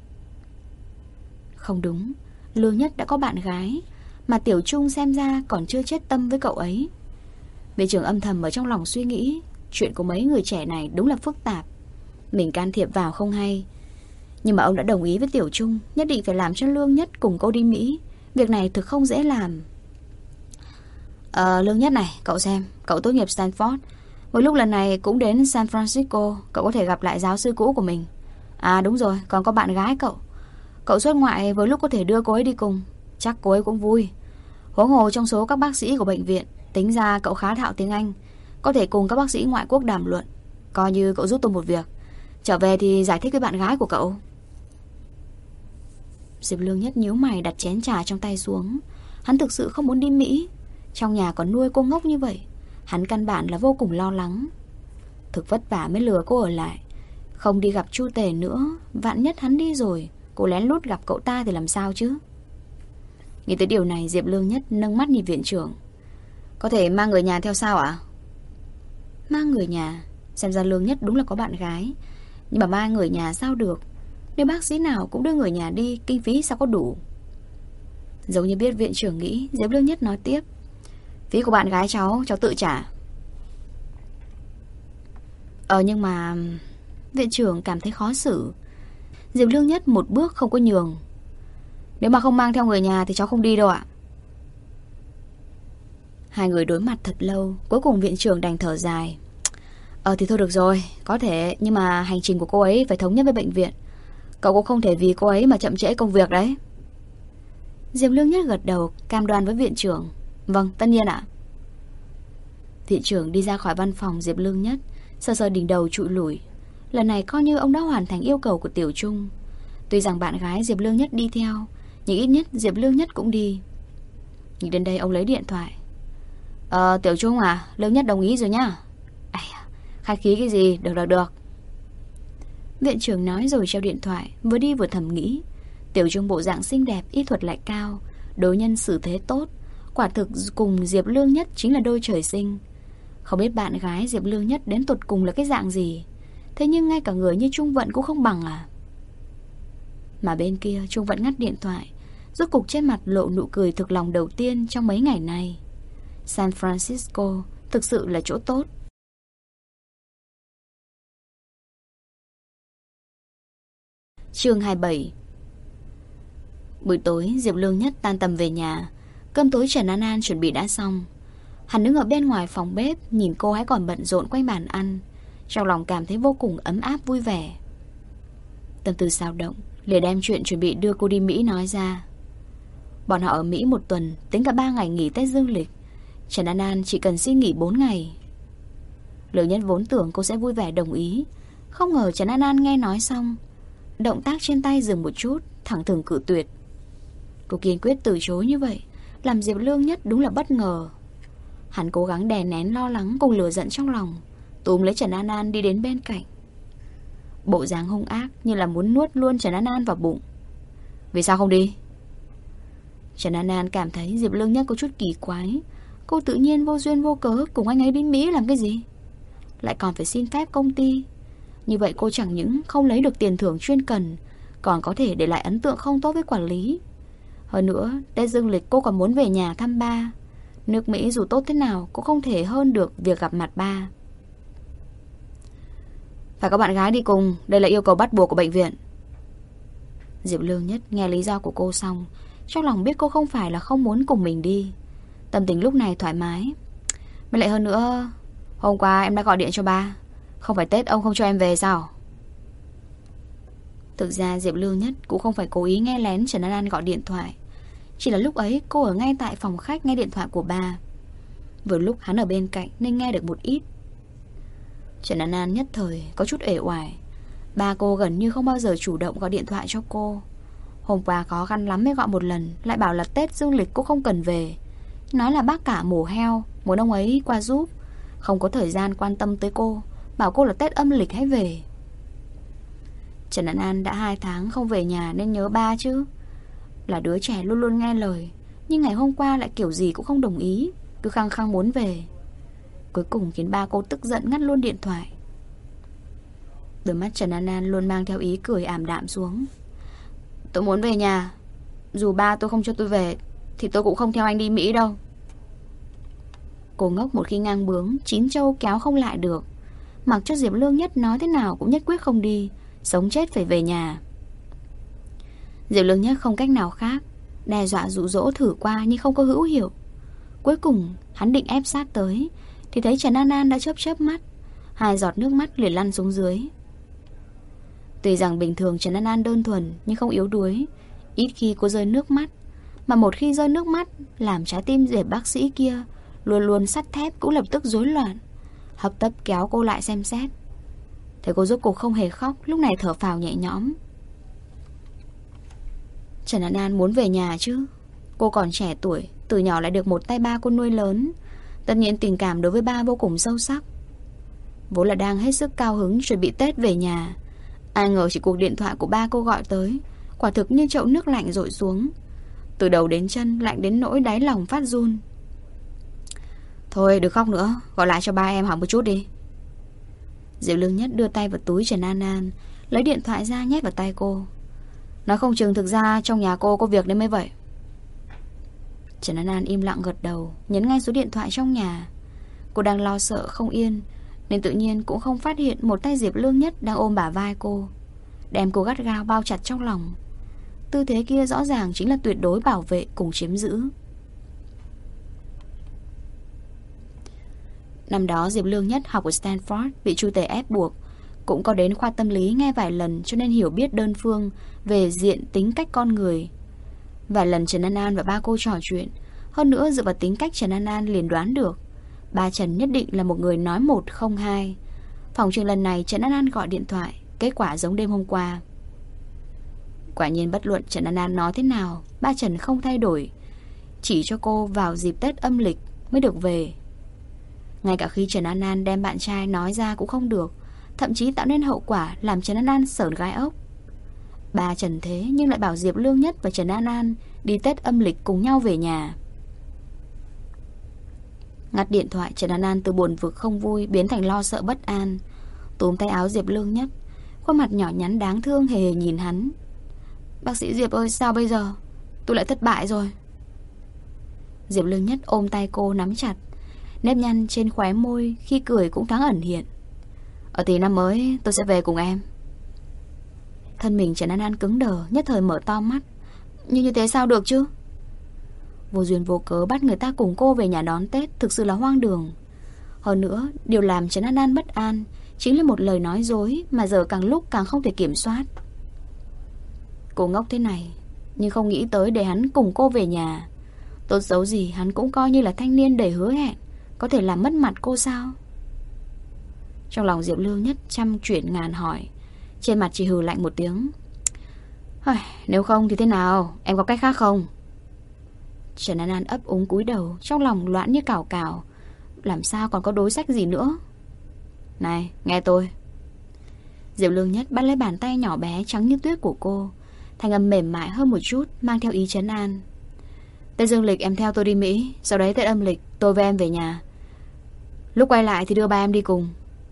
[SPEAKER 1] Không đúng, Lương Nhất đã có bạn gái, mà Tiểu Trung xem ra còn chưa chết tâm với cậu ấy. Viện trưởng âm thầm ở trong lòng suy nghĩ, chuyện của mấy người trẻ này đúng là phức tạp. Mình can thiệp vào không hay. Nhưng mà ông đã đồng ý với Tiểu Trung, nhất định phải làm cho Lương Nhất cùng cô đi Mỹ. Việc này thực không dễ làm. Lương Nhất này, cậu xem, cậu tốt nghiệp Stanford, một lúc lần này cũng đến San Francisco. Cậu có thể gặp lại giáo sư cũ của mình. À đúng rồi, còn có bạn gái cậu. Cậu xuất ngoại với lúc có thể đưa cô ấy đi cùng. Chắc cô ấy cũng vui. Huống hồ trong số các bác sĩ của bệnh viện, tính ra cậu khá thạo tiếng Anh, có thể cùng các bác sĩ ngoại quốc đàm luận. Coi như cậu giúp tôi một việc. Trở về thì giải thích với bạn gái của cậu. Diệp Lương Nhất nhíu mày đặt chén trà trong tay xuống. Hắn thực sự không muốn đi Mỹ. Trong nhà còn nuôi cô ngốc như vậy. Hắn căn bản là vô cùng lo lắng. Thực vất vả mới lừa cô ở lại. Không đi gặp Chu Tề nữa, vạn nhất hắn đi rồi, cô lén lút gặp cậu ta thì làm sao chứ? Nghĩ tới điều này, Diệp Lương Nhất nâng mắt nhìn viện trưởng. Có thể mang người nhà theo sao ạ? Mang người nhà? Xem ra Lương Nhất đúng là có bạn gái. Nhưng mà mang người nhà sao được? Nếu bác sĩ nào cũng đưa người nhà đi, kinh phí sao có đủ? Giống như biết viện trưởng nghĩ, Diệp Lương Nhất nói tiếp. Phí của bạn gái cháu tự trả. Nhưng mà... Viện trưởng cảm thấy khó xử. Diệp Lương Nhất một bước không có nhường. Nếu mà không mang theo người nhà thì cháu không đi đâu ạ. Hai người đối mặt thật lâu. Cuối cùng viện trưởng đành thở dài. Thì thôi được rồi, có thể. Nhưng mà hành trình của cô ấy phải thống nhất với bệnh viện. Cậu cũng không thể vì cô ấy mà chậm trễ công việc đấy. Diệp Lương Nhất gật đầu, cam đoan với viện trưởng. Vâng, tất nhiên ạ. Viện trưởng đi ra khỏi văn phòng Diệp Lương Nhất, sờ sờ đỉnh đầu trụi lủi. Lần này coi như ông đã hoàn thành yêu cầu của Tiểu Trung. Tuy rằng bạn gái Diệp Lương Nhất đi theo, nhưng ít nhất Diệp Lương Nhất cũng đi. Nghĩ đến đây ông lấy điện thoại. Tiểu Trung à, Lương Nhất đồng ý rồi nhá. Khách khí cái gì, được. Viện trưởng nói rồi treo điện thoại, vừa đi vừa thầm nghĩ. Tiểu Trung bộ dạng xinh đẹp, y thuật lại cao, đối nhân xử thế tốt, quả thực cùng Diệp Lương Nhất chính là đôi trời sinh. Không biết bạn gái Diệp Lương Nhất đến tột cùng là cái dạng gì. Thế nhưng ngay cả người như Trung Vận cũng không bằng à? Mà bên kia Trung Vận ngắt điện thoại, rốt cục trên mặt lộ nụ cười thực lòng đầu tiên trong mấy ngày nay. San Francisco thực sự là chỗ tốt. Chương 27. Buổi tối Diệp Lương Nhất tan tầm về nhà. Cơm tối Trần An An chuẩn bị đã xong. Hắn đứng ở bên ngoài phòng bếp, nhìn cô ấy còn bận rộn quanh bàn ăn, trong lòng cảm thấy vô cùng ấm áp vui vẻ. Tâm tư dao động, liền đem chuyện chuẩn bị đưa cô đi Mỹ nói ra. Bọn họ ở Mỹ một tuần, tính cả 3 ngày nghỉ Tết dương lịch. Trần An An chỉ cần xin nghỉ 4 ngày. Lương Nhất vốn tưởng cô sẽ vui vẻ đồng ý, không ngờ Trần An An nghe nói xong, động tác trên tay dừng một chút, thẳng thừng cự tuyệt. Cô kiên quyết từ chối như vậy, làm Diệp Lương Nhất đúng là bất ngờ. Hắn cố gắng đè nén lo lắng cùng lửa giận trong lòng, túm lấy Trần An An đi đến bên cạnh. Bộ dáng hung ác như là muốn nuốt luôn Trần An An vào bụng. Vì sao không đi? Trần An An cảm thấy Diệp Lương Nhất có chút kỳ quái. Cô tự nhiên vô duyên vô cớ cùng anh ấy đi Mỹ làm cái gì? Lại còn phải xin phép công ty. Như vậy cô chẳng những không lấy được tiền thưởng chuyên cần, còn có thể để lại ấn tượng không tốt với quản lý. Hơn nữa, Tết dương lịch cô còn muốn về nhà thăm ba. Nước Mỹ dù tốt thế nào cũng không thể hơn được việc gặp mặt ba. Phải có bạn gái đi cùng, đây là yêu cầu bắt buộc của bệnh viện. Diệp Lương Nhất nghe lý do của cô xong, trong lòng biết cô không phải là không muốn cùng mình đi. Tâm tình lúc này thoải mái. Mới lại hơn nữa, hôm qua em đã gọi điện cho ba. Không phải Tết ông không cho em về sao? Thực ra Diệp Lương Nhất cũng không phải cố ý nghe lén Trần An An gọi điện thoại. Chỉ là lúc ấy cô ở ngay tại phòng khách nghe điện thoại của ba. Vừa lúc hắn ở bên cạnh nên nghe được một ít. Trần An An nhất thời có chút uể oải. Ba cô gần như không bao giờ chủ động gọi điện thoại cho cô. Hôm qua khó khăn lắm mới gọi một lần, lại bảo là Tết dương lịch cô không cần về. Nói là bác cả mổ heo, muốn ông ấy qua giúp, không có thời gian quan tâm tới cô, bảo cô là Tết âm lịch hãy về. Trần An An đã 2 tháng không về nhà nên nhớ ba chứ. Là đứa trẻ luôn luôn nghe lời, nhưng ngày hôm qua lại kiểu gì cũng không đồng ý, cứ khăng khăng muốn về. Cuối cùng khiến ba cô tức giận ngắt luôn điện thoại. Đôi mắt Trần An An luôn mang theo ý cười ảm đạm xuống. Tôi muốn về nhà. Dù ba tôi không cho tôi về thì tôi cũng không theo anh đi Mỹ đâu. Cô ngốc một khi ngang bướng, chín châu kéo không lại được. mặc cho Diệp Lương Nhất nói thế nào cũng nhất quyết không đi, sống chết phải về nhà. Diệp Lương Nhất không cách nào khác, đe dọa dụ dỗ thử qua nhưng không có hữu hiệu. Cuối cùng hắn định ép sát tới thì thấy Trần An An đã chớp chớp mắt, 2 giọt nước mắt liền lăn xuống dưới. Tuy rằng bình thường Trần An An đơn thuần nhưng không yếu đuối, ít khi cô rơi nước mắt, mà một khi rơi nước mắt làm trái tim Diệp bác sĩ kia luôn luôn sắt thép cũng lập tức rối loạn, hấp tấp kéo cô lại xem xét. Thấy cô rốt cuộc không hề khóc, lúc này thở phào nhẹ nhõm. Trần An An muốn về nhà chứ. Cô còn trẻ tuổi, từ nhỏ lại được một tay ba cô nuôi lớn, tất nhiên tình cảm đối với ba vô cùng sâu sắc. Vốn là đang hết sức cao hứng chuẩn bị Tết về nhà, ai ngờ chỉ cuộc điện thoại của ba cô gọi tới, quả thực như chậu nước lạnh dội xuống, từ đầu đến chân lạnh đến nỗi đáy lòng phát run. Thôi đừng khóc nữa, gọi lại cho ba em hỏi một chút đi. Diệp Lương Nhất đưa tay vào túi Trần An An, lấy điện thoại ra nhét vào tay cô. Nói không chừng thực ra trong nhà cô có việc nên mới vậy. Trần An An im lặng gật đầu, nhấn ngay số điện thoại trong nhà. Cô đang lo sợ không yên, nên tự nhiên cũng không phát hiện một tay Diệp Lương Nhất đang ôm bả vai cô, đem cô gắt gao bao chặt trong lòng. Tư thế kia rõ ràng chính là tuyệt đối bảo vệ cùng chiếm giữ. Năm đó Diệp Lương Nhất học ở Stanford, bị Chu Tề ép buộc, cũng có đến khoa tâm lý nghe vài lần cho nên hiểu biết đơn phương về diện tính cách con người. Vài lần Trần An An và ba cô trò chuyện, hơn nữa dựa vào tính cách Trần An An liền đoán được ba Trần nhất định là một người nói một không hai. Phòng trường lần này Trần An An gọi điện thoại, kết quả giống đêm hôm qua. Quả nhiên bất luận Trần An An nói thế nào, ba Trần không thay đổi, chỉ cho cô vào dịp Tết âm lịch mới được về. Ngay cả khi Trần An An đem bạn trai nói ra cũng không được, thậm chí tạo nên hậu quả làm Trần An An sởn gai ốc. Ba Trần thế nhưng lại bảo Diệp Lương Nhất và Trần An An đi Tết âm lịch cùng nhau về nhà. Ngắt điện thoại, Trần An An từ buồn vực không vui biến thành lo sợ bất an, túm tay áo Diệp Lương Nhất, khuôn mặt nhỏ nhắn đáng thương hề hề nhìn hắn. Bác sĩ Diệp ơi, sao bây giờ? Tôi lại thất bại rồi. Diệp Lương Nhất ôm tay cô nắm chặt, nếp nhăn trên khóe môi khi cười cũng thoáng ẩn hiện. Ở tí năm mới tôi sẽ về cùng em. Thân mình Trần An An cứng đờ, nhất thời mở to mắt. Nhưng như thế sao được chứ? Vô duyên vô cớ bắt người ta cùng cô về nhà đón Tết thực sự là hoang đường. Hơn nữa, điều làm Trần An An bất an chính là một lời nói dối mà giờ càng lúc càng không thể kiểm soát. Cô ngốc thế này, nhưng không nghĩ tới để hắn cùng cô về nhà. Tốt xấu gì hắn cũng coi như là thanh niên đầy hứa hẹn, có thể làm mất mặt cô sao? Trong lòng Diệp Lương Nhất trăm chuyển ngàn hỏi, trên mặt chỉ hừ lạnh một tiếng. Nếu không thì thế nào, em có cách khác không? Trần An An ấp úng cúi đầu, trong lòng loạn như cào cào. Làm sao còn có đối sách gì nữa? Này, nghe tôi. Diệp Lương Nhất bắt lấy bàn tay nhỏ bé trắng như tuyết của cô, thanh âm mềm mại hơn một chút, mang theo ý trấn an. Tết dương lịch em theo tôi đi Mỹ, sau đấy Tết âm lịch tôi với em về nhà. Lúc quay lại thì đưa ba em đi cùng.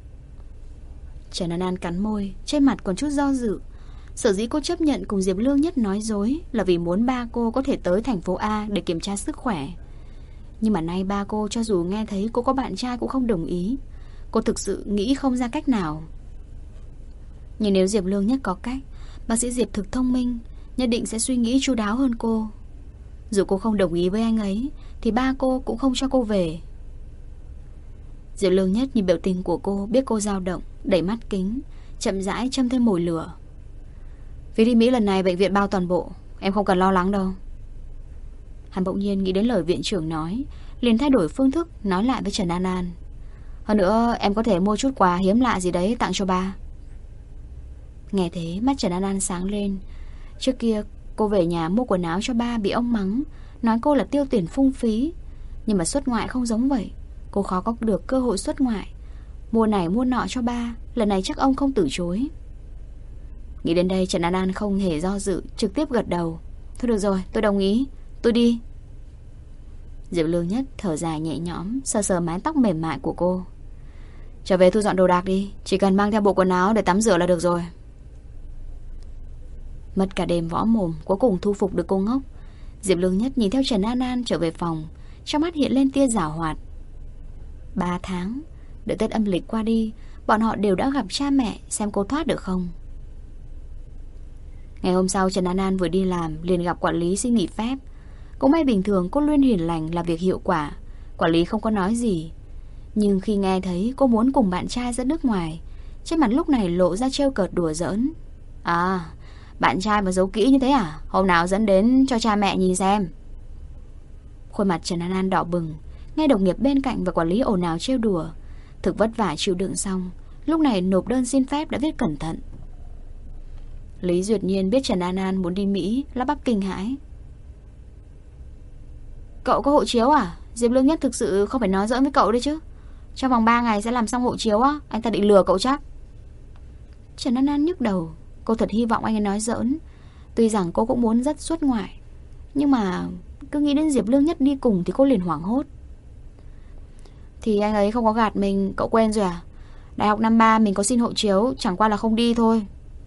[SPEAKER 1] Trần An An cắn môi, trên mặt còn chút do dự. Sở dĩ cô chấp nhận cùng Diệp Lương Nhất nói dối là vì muốn ba cô có thể tới thành phố A để kiểm tra sức khỏe. Nhưng mà nay ba cô cho dù nghe thấy cô có bạn trai cũng không đồng ý. Cô thực sự nghĩ không ra cách nào. Nhưng nếu Diệp Lương Nhất có cách, bác sĩ Diệp thực thông minh, nhất định sẽ suy nghĩ chu đáo hơn cô. Dù cô không đồng ý với anh ấy thì ba cô cũng không cho cô về. Diệp Lương Nhất nhìn biểu tình của cô, biết cô dao động, đẩy mắt kính, chậm rãi châm thêm mồi lửa. Vì đi Mỹ lần này bệnh viện bao toàn bộ, em không cần lo lắng đâu. Hắn bỗng nhiên nghĩ đến lời viện trưởng nói, liền thay đổi phương thức nói lại với Trần An An. Hơn nữa em có thể mua chút quà hiếm lạ gì đấy tặng cho ba. Nghe thế mắt Trần An An sáng lên. Trước kia cô về nhà mua quần áo cho ba bị ông mắng, nói cô là tiêu tiền phung phí. Nhưng mà xuất ngoại không giống vậy, cô khó có được cơ hội xuất ngoại. Mua này mua nọ cho ba, lần này chắc ông không từ chối. Nghĩ đến đây Trần An An không hề do dự, trực tiếp gật đầu. Thôi được rồi, tôi đồng ý, tôi đi. Diệp Lương Nhất thở dài nhẹ nhõm, sờ sờ mái tóc mềm mại của cô. Trở về thu dọn đồ đạc đi, chỉ cần mang theo bộ quần áo để tắm rửa là được rồi. Mất cả đêm võ mồm, cuối cùng thu phục được cô ngốc. Diệp Lương Nhất nhìn theo Trần An An trở về phòng, trong mắt hiện lên tia giảo hoạt. 3 tháng, đợi Tết âm lịch qua đi, bọn họ đều đã gặp cha mẹ, xem cô thoát được không. Ngày hôm sau Trần An An vừa đi làm liền gặp quản lý xin nghỉ phép. Cũng may bình thường cô luôn hiền lành, làm việc hiệu quả, quản lý không có nói gì. Nhưng khi nghe thấy cô muốn cùng bạn trai ra nước ngoài, trên mặt lúc này lộ ra trêu cợt đùa giỡn. À, bạn trai mà giấu kỹ như thế à? Hôm nào dẫn đến cho cha mẹ nhìn xem. Khuôn mặt Trần An An đỏ bừng, nghe đồng nghiệp bên cạnh và quản lý ồn ào trêu đùa. Thực vất vả chịu đựng xong, lúc này nộp đơn xin phép đã viết cẩn thận. Lý Duyệt Nhiên biết Trần An An muốn đi Mỹ, lắp bắp kinh hãi. Cậu có hộ chiếu à? Diệp Lương Nhất thực sự không phải nói giỡn với cậu đấy chứ. Trong vòng 3 ngày sẽ làm xong hộ chiếu á. Anh ta định lừa cậu chắc. Trần An An nhức đầu. Cô thật hy vọng anh ấy nói giỡn. Tuy rằng cô cũng muốn rất xuất ngoại, nhưng mà cứ nghĩ đến Diệp Lương Nhất đi cùng thì cô liền hoảng hốt. Thì anh ấy không có gạt mình, cậu quên rồi à? Đại học năm 3 mình có xin hộ chiếu, chẳng qua là không đi thôi.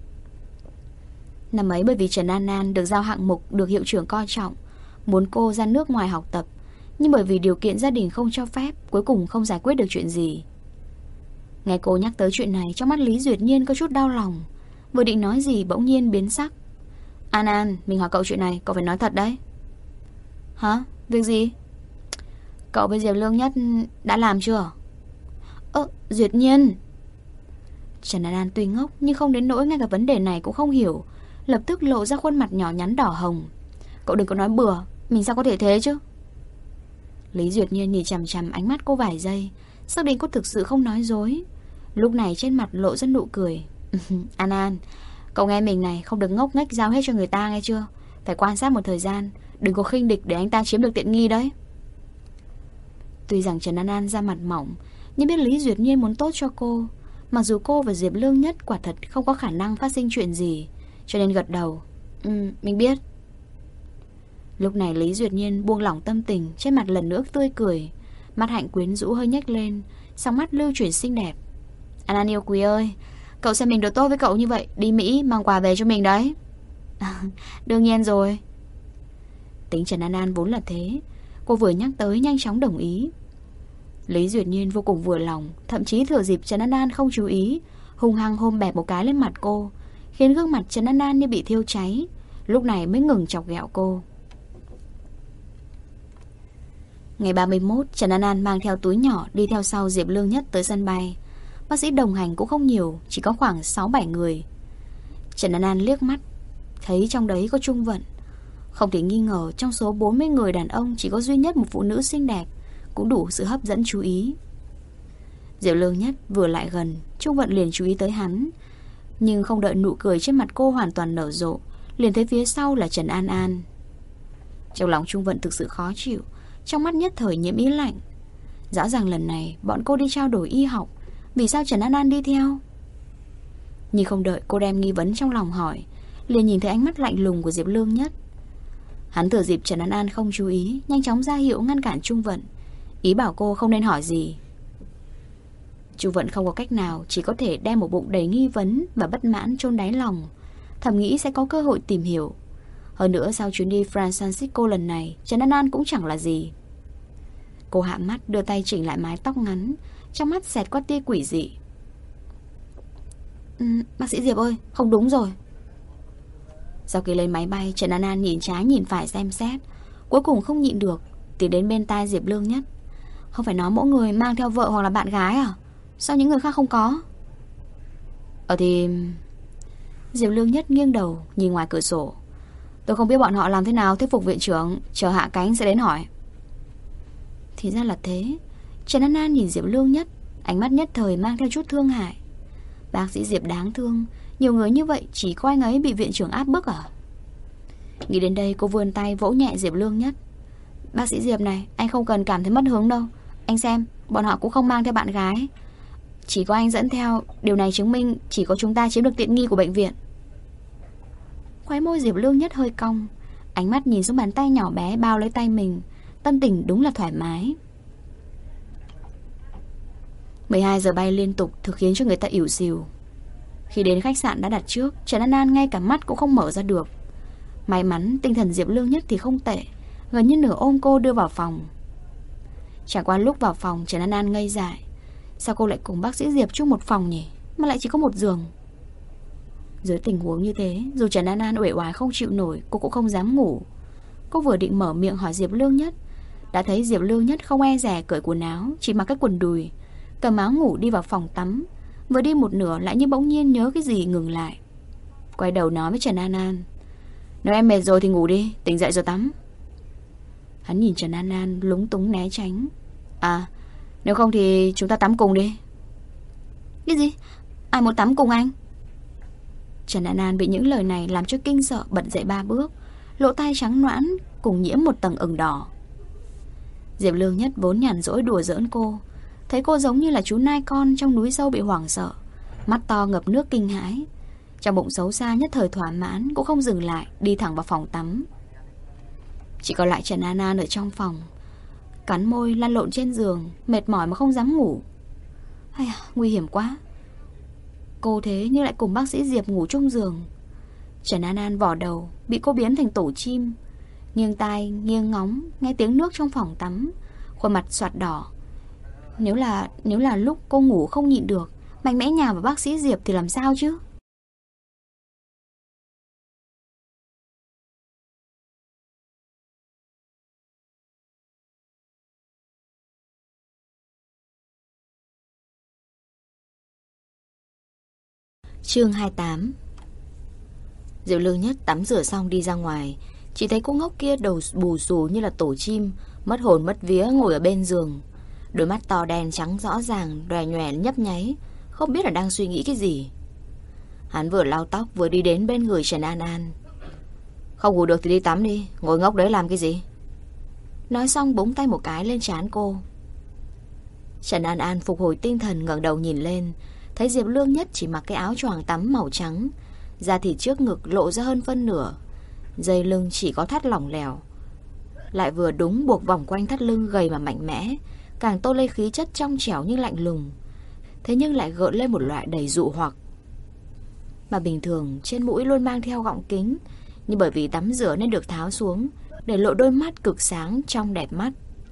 [SPEAKER 1] Năm ấy bởi vì Trần An An được giao hạng mục được hiệu trưởng coi trọng, muốn cô ra nước ngoài học tập, nhưng bởi vì điều kiện gia đình không cho phép, cuối cùng không giải quyết được chuyện gì. Nghe cô nhắc tới chuyện này, trong mắt Lý Duyệt Nhiên có chút đau lòng. Vừa định nói gì bỗng nhiên biến sắc. An An, mình hỏi cậu chuyện này, cậu phải nói thật đấy. Hả? Việc gì? Cậu với Diệp Lương Nhất đã làm chưa? Duyệt Nhiên. Trần An An tuy ngốc nhưng không đến nỗi ngay cả vấn đề này cũng không hiểu, lập tức lộ ra khuôn mặt nhỏ nhắn đỏ hồng. Cậu đừng có nói bừa, mình sao có thể thế chứ? Lý Duyệt Nhiên nhìn chằm chằm ánh mắt cô vài giây, xác định cô thực sự không nói dối. Lúc này trên mặt lộ ra nụ cười. An An, cậu nghe mình này, không được ngốc nghếch giao hết cho người ta nghe chưa? Phải quan sát một thời gian, đừng có khinh địch để anh ta chiếm được tiện nghi đấy. Tuy rằng Trần An An ra mặt mỏng, nhưng biết Lý Duyệt Nhiên muốn tốt cho cô. Mặc dù cô và Diệp Lương Nhất quả thật không có khả năng phát sinh chuyện gì, cho nên gật đầu. Mình biết. Lúc này Lý Duyệt Nhiên buông lỏng tâm tình, trên mặt lần nữa tươi cười, mắt hạnh quyến rũ hơi nhếch lên, song mắt lưu chuyển xinh đẹp. An An yêu quý ơi, cậu xem mình đối tốt với cậu như vậy, đi Mỹ mang quà về cho mình đấy. Đương nhiên rồi. Tính Trần An An vốn là thế, cô vừa nhắc tới nhanh chóng đồng ý. Lý Duyệt Nhiên vô cùng vừa lòng, thậm chí thừa dịp Trần An An không chú ý, hung hăng hôn bẹp một cái lên mặt cô, khiến gương mặt Trần An An như bị thiêu cháy. Lúc này mới ngừng chọc ghẹo cô. Ngày 31, Trần An An mang theo túi nhỏ đi theo sau Diệp Lương Nhất tới sân bay. Bác sĩ đồng hành cũng không nhiều, chỉ có khoảng 6-7 người. Trần An An liếc mắt, thấy trong đấy có Trung Vận. Không thể nghi ngờ trong số 40 người đàn ông chỉ có duy nhất một phụ nữ xinh đẹp, cũng đủ sự hấp dẫn chú ý. Diệp Lương Nhất vừa lại gần, Trung Vận liền chú ý tới hắn. Nhưng không đợi nụ cười trên mặt cô hoàn toàn nở rộ, liền thấy phía sau là Trần An An. Trong lòng Trung Vận thực sự khó chịu, trong mắt nhất thời nhiễm ý lạnh. Rõ ràng lần này bọn cô đi trao đổi y học, vì sao Trần An An đi theo? Nhưng không đợi cô đem nghi vấn trong lòng hỏi, liền nhìn thấy ánh mắt lạnh lùng của Diệp Lương Nhất. Hắn thừa dịp Trần An An không chú ý, nhanh chóng ra hiệu ngăn cản Trung Vận, ý bảo cô không nên hỏi gì. Trung Vận không có cách nào, chỉ có thể đem một bụng đầy nghi vấn và bất mãn chôn đáy lòng, thầm nghĩ sẽ có cơ hội tìm hiểu. Hơn nữa sau chuyến đi San Francisco lần này, Trần An An cũng chẳng là gì. Cô hạ mắt đưa tay chỉnh lại mái tóc ngắn, trong mắt xẹt qua tia quỷ dị. Bác sĩ Diệp ơi, không đúng rồi. Sau khi lên máy bay, Trần An An nhìn trái nhìn phải xem xét, cuối cùng không nhịn được, tiến đến bên tai Diệp Lương Nhất. Không phải nói mỗi người mang theo vợ hoặc là bạn gái à? Sao những người khác không có? Thì... Diệp Lương Nhất nghiêng đầu nhìn ngoài cửa sổ. Tôi không biết bọn họ làm thế nào thuyết phục viện trưởng, chờ hạ cánh sẽ đến hỏi. Thì ra là thế. Trần An An nhìn Diệp Lương Nhất, ánh mắt nhất thời mang theo chút thương hại. Bác sĩ Diệp đáng thương, nhiều người như vậy chỉ có anh ấy bị viện trưởng áp bức à? Nghĩ đến đây cô vươn tay vỗ nhẹ Diệp Lương Nhất. Bác sĩ Diệp này, anh không cần cảm thấy mất hứng đâu. Anh xem, bọn họ cũng không mang theo bạn gái, chỉ có anh dẫn theo. Điều này chứng minh chỉ có chúng ta chiếm được tiện nghi của bệnh viện. Khóe môi Diệp Lương Nhất hơi cong, ánh mắt nhìn xuống bàn tay nhỏ bé bao lấy tay mình, tâm tình đúng là thoải mái. 12 giờ bay liên tục thực khiến cho người ta ỉu xìu. Khi đến khách sạn đã đặt trước, Trần An An ngay cả mắt cũng không mở ra được. May mắn tinh thần Diệp Lương Nhất thì không tệ, gần như nửa ôm cô đưa vào phòng. Chẳng qua lúc vào phòng Trần An An ngây dại. Sao cô lại cùng bác sĩ Diệp chung một phòng nhỉ, mà lại chỉ có một giường? Dưới tình huống như thế, dù Trần An An uể oải không chịu nổi, cô cũng không dám ngủ. Cô vừa định mở miệng hỏi Diệp Lương Nhất, đã thấy Diệp Lương Nhất không e dè cởi quần áo, chỉ mặc cái quần đùi, cầm áo ngủ đi vào phòng tắm. Vừa đi một nửa lại như bỗng nhiên nhớ cái gì ngừng lại. Quay đầu nói với Trần An An: nếu em mệt rồi thì ngủ đi, tỉnh dậy rồi tắm. Hắn nhìn Trần An An lúng túng né tránh. À, nếu không thì chúng ta tắm cùng đi. Cái gì? Ai muốn tắm cùng anh? Trần An An bị những lời này làm cho kinh sợ, bật dậy 3 bước, lỗ tai trắng nõn cùng nhiễm một tầng ửng đỏ. Diệp Lương Nhất vốn nhàn rỗi đùa giỡn cô, thấy cô giống như là chú nai con trong núi sâu bị hoảng sợ, mắt to ngập nước kinh hãi. Trong bụng xấu xa nhất thời thỏa mãn, cũng không dừng lại, đi thẳng vào phòng tắm. Chỉ còn lại Trần An An ở trong phòng, cắn môi lăn lộn trên giường, mệt mỏi mà không dám ngủ. Hay à, nguy hiểm quá. Cô thế nhưng lại cùng bác sĩ Diệp ngủ chung giường. Trần An An vò đầu, bị cô biến thành tổ chim, nghiêng tai nghiêng ngóng nghe tiếng nước trong phòng tắm, khuôn mặt xoạt đỏ. Nếu là lúc cô ngủ không nhịn được, mạnh mẽ nhào vào bác sĩ Diệp thì làm sao chứ? Chương 28. Diệu Lương Nhất tắm rửa xong đi ra ngoài, chỉ thấy cô ngốc kia đầu bù xù như là tổ chim, mất hồn mất vía ngồi ở bên giường. Đôi mắt to đen trắng rõ ràng, đòe nhòe nhấp nháy, không biết là đang suy nghĩ cái gì. Hắn vừa lau tóc vừa đi đến bên người Trần An An. Không ngủ được thì đi tắm đi, ngồi ngốc đấy làm cái gì? Nói xong búng tay một cái lên trán cô. Trần An An phục hồi tinh thần, ngẩng đầu nhìn lên, thấy Diệp Lương Nhất chỉ mặc cái áo choàng tắm màu trắng, da thịt trước ngực lộ ra hơn phân nửa, dây lưng chỉ có thắt lỏng lẻo, lại vừa đúng buộc vòng quanh thắt lưng gầy mà mạnh mẽ, càng tô lên khí chất trong trẻo nhưng lạnh lùng, thế nhưng lại gợn lên một loại đầy dụ hoặc. Mà bình thường trên mũi luôn mang theo gọng kính, nhưng bởi vì tắm rửa nên được tháo xuống, để lộ đôi mắt cực sáng trong đẹp mắt.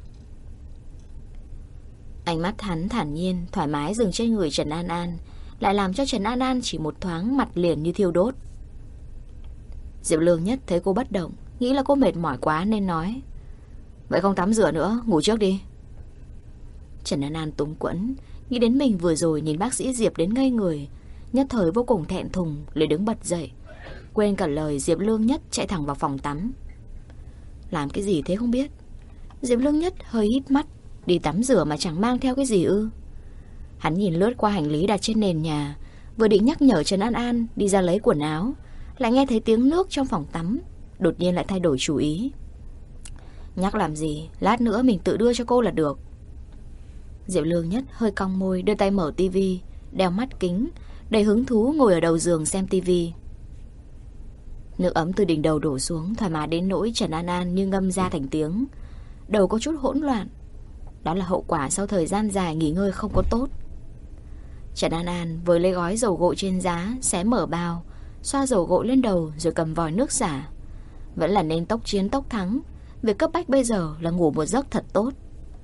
[SPEAKER 1] Ánh mắt hắn thản nhiên, thoải mái dừng trên người Trần An An, lại làm cho Trần An An chỉ một thoáng mặt liền như thiêu đốt. Diệp Lương Nhất thấy cô bất động, nghĩ là cô mệt mỏi quá nên nói: vậy không tắm rửa nữa, ngủ trước đi. Trần An An túng quẫn, nghĩ đến mình vừa rồi nhìn bác sĩ Diệp đến ngây người, nhất thời vô cùng thẹn thùng, liền đứng bật dậy, quên cả lời Diệp Lương Nhất, chạy thẳng vào phòng tắm. Làm cái gì thế không biết. Diệp Lương Nhất hơi híp mắt, đi tắm rửa mà chẳng mang theo cái gì ư? Hắn nhìn lướt qua hành lý đặt trên nền nhà, vừa định nhắc nhở Trần An An đi ra lấy quần áo, lại nghe thấy tiếng nước trong phòng tắm, đột nhiên lại thay đổi chủ ý. Nhắc làm gì, lát nữa mình tự đưa cho cô là được. Diệp Lương Nhất hơi cong môi, đưa tay mở tivi, đeo mắt kính, đầy hứng thú ngồi ở đầu giường xem tivi. Nước ấm từ đỉnh đầu đổ xuống, thoải mái đến nỗi Trần An An như ngâm ra thành tiếng, đầu có chút hỗn loạn. Đó là hậu quả sau thời gian dài nghỉ ngơi không có tốt. Trần An An với lấy gói dầu gội trên giá, xé mở bao, xoa dầu gội lên đầu rồi cầm vòi nước xả. Vẫn là nên tốc chiến tốc thắng, việc cấp bách bây giờ là ngủ một giấc thật tốt.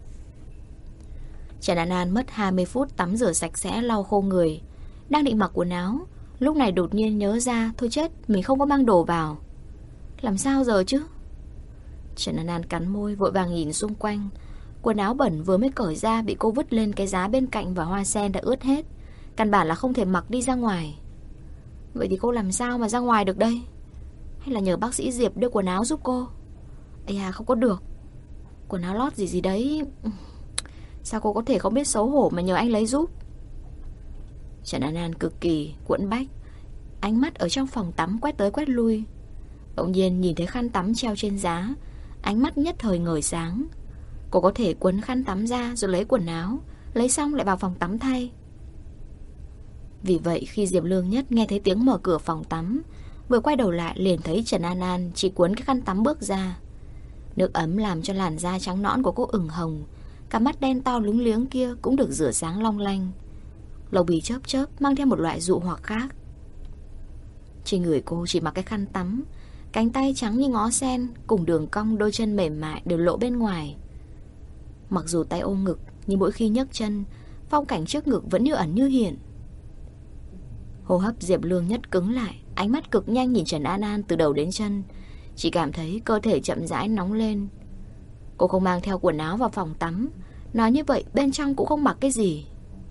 [SPEAKER 1] Trần An An mất 20 phút tắm rửa sạch sẽ, lau khô người, đang định mặc quần áo, lúc này đột nhiên nhớ ra, thôi chết, mình không có mang đồ vào. Làm sao giờ chứ? Trần An An cắn môi, vội vàng nhìn xung quanh. Quần áo bẩn vừa mới cởi ra bị cô vứt lên cái giá bên cạnh và hoa sen đã ướt hết, căn bản là không thể mặc đi ra ngoài. Vậy thì cô làm sao mà ra ngoài được đây? Hay là nhờ bác sĩ Diệp đưa quần áo giúp cô? Ây à, không có được. Quần áo lót gì đấy, sao cô có thể không biết xấu hổ mà nhờ anh lấy giúp? Trần An An cực kỳ quẫn bách, ánh mắt ở trong phòng tắm quét tới quét lui. Bỗng nhiên nhìn thấy khăn tắm treo trên giá, ánh mắt nhất thời ngời sáng. Cô có thể quấn khăn tắm ra rồi lấy quần áo, lấy xong lại vào phòng tắm thay. Vì vậy khi Diệp Lương Nhất nghe thấy tiếng mở cửa phòng tắm, vừa quay đầu lại liền thấy Trần An An chỉ quấn cái khăn tắm bước ra. Nước ấm làm cho làn da trắng nõn của cô ửng hồng, cả mắt đen to lúng liếng kia cũng được rửa sáng long lanh. Lông bì chớp chớp mang theo một loại dụ hoặc khác. Trên người cô chỉ mặc cái khăn tắm, cánh tay trắng như ngó sen cùng đường cong đôi chân mềm mại đều lộ bên ngoài. Mặc dù tay ôm ngực, nhưng mỗi khi nhấc chân phong cảnh trước ngực vẫn như ẩn như hiện. Hô hấp Diệp Lương Nhất cứng lại, ánh mắt cực nhanh nhìn Trần An An từ đầu đến chân. Chỉ cảm thấy cơ thể chậm rãi nóng lên. Cô không mang theo quần áo vào phòng tắm, nói như vậy bên trong cũng không mặc cái gì.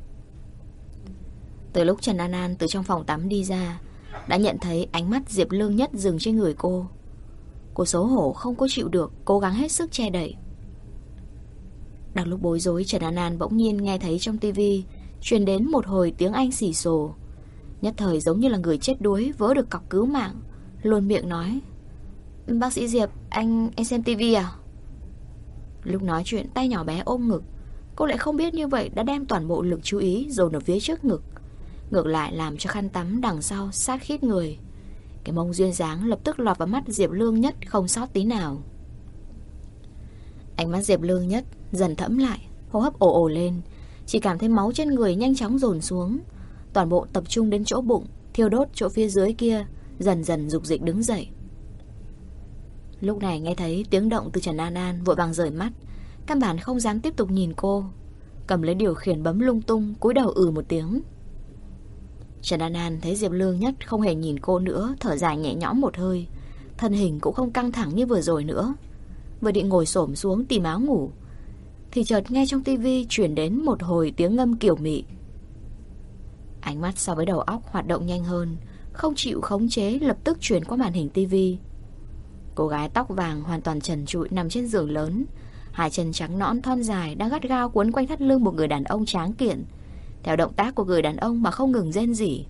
[SPEAKER 1] Từ lúc Trần An An từ trong phòng tắm đi ra, đã nhận thấy ánh mắt Diệp Lương Nhất dừng trên người cô. Cô xấu hổ không có chịu được, cố gắng hết sức che đậy. Đang lúc bối rối, Trần An An bỗng nhiên nghe thấy trong tivi truyền đến một hồi tiếng Anh xì xồ. Nhất thời giống như là người chết đuối vớ được cọc cứu mạng, luôn miệng nói: "Bác sĩ Diệp, anh xem tivi à?" Lúc nói chuyện tay nhỏ bé ôm ngực. Cô lại không biết như vậy đã đem toàn bộ lực chú ý dồn ở phía trước ngực, ngược lại làm cho khăn tắm đằng sau sát khít người. Cái mông duyên dáng lập tức lọt vào mắt Diệp Lương Nhất không sót tí nào. Ánh mắt Diệp Lương Nhất dần thẫm lại, hô hấp ồ ồ lên. Chỉ cảm thấy máu trên người nhanh chóng dồn xuống, toàn bộ tập trung đến chỗ bụng, thiêu đốt chỗ phía dưới kia, dần dần dục dịch đứng dậy. Lúc này nghe thấy tiếng động từ Trần An An, vội vàng rời mắt, căn bản không dám tiếp tục nhìn cô, cầm lấy điều khiển bấm lung tung, cúi đầu một tiếng. Trần An An thấy Diệp Lương Nhất không hề nhìn cô nữa, thở dài nhẹ nhõm một hơi, thân hình cũng không căng thẳng như vừa rồi nữa. Vừa định ngồi xổm xuống tìm áo ngủ, thì chợt nghe trong tivi chuyển đến một hồi tiếng ngâm kiểu mị. Ánh mắt so với đầu óc hoạt động nhanh hơn, không chịu khống chế lập tức chuyển qua màn hình tivi. Cô gái tóc vàng hoàn toàn trần trụi nằm trên giường lớn, hai chân trắng nõn thon dài đang gắt gao quấn quanh thắt lưng một người đàn ông tráng kiện, theo động tác của người đàn ông mà không ngừng rên rỉ.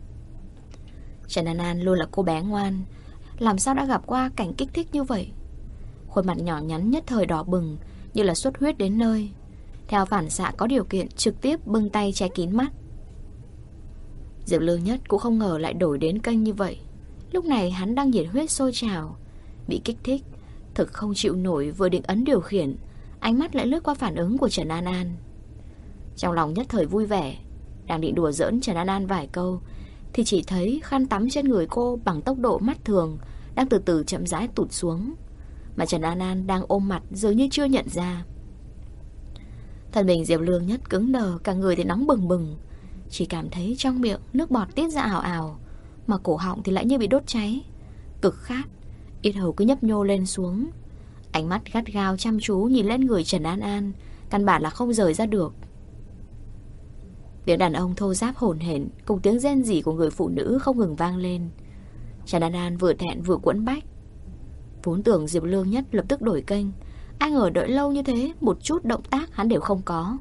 [SPEAKER 1] Trần An An luôn là cô bé ngoan, làm sao đã gặp qua cảnh kích thích như vậy. Khuôn mặt nhỏ nhắn nhất thời đỏ bừng, như là xuất huyết đến nơi. Theo phản xạ có điều kiện trực tiếp bưng tay che kín mắt. Diệp Lương Nhất cũng không ngờ lại đổi đến kênh như vậy. Lúc này hắn đang nhiệt huyết sôi trào, bị kích thích, thực không chịu nổi, vừa định ấn điều khiển, ánh mắt lại lướt qua phản ứng của Trần An An. Trong lòng nhất thời vui vẻ, đang định đùa giỡn Trần An An vài câu, thì chỉ thấy khăn tắm trên người cô bằng tốc độ mắt thường đang từ từ chậm rãi tụt xuống, mà Trần An An đang ôm mặt dường như chưa nhận ra. Thân mình Diệp Lương Nhất cứng đờ, cả người thì nóng bừng bừng, chỉ cảm thấy trong miệng nước bọt tiết ra ào ào, mà cổ họng thì lại như bị đốt cháy, cực khát, yết hầu cứ nhấp nhô lên xuống. Ánh mắt gắt gao chăm chú nhìn lên người Trần An An, căn bản là không rời ra được. Tiếng đàn ông thô ráp hổn hển cùng tiếng rên rỉ của người phụ nữ không ngừng vang lên. Trần An An vừa thẹn vừa quẫn bách. Vốn tưởng Diệp Lương Nhất lập tức đổi kênh, ai ngờ đợi lâu như thế, một chút động tác hắn đều không có.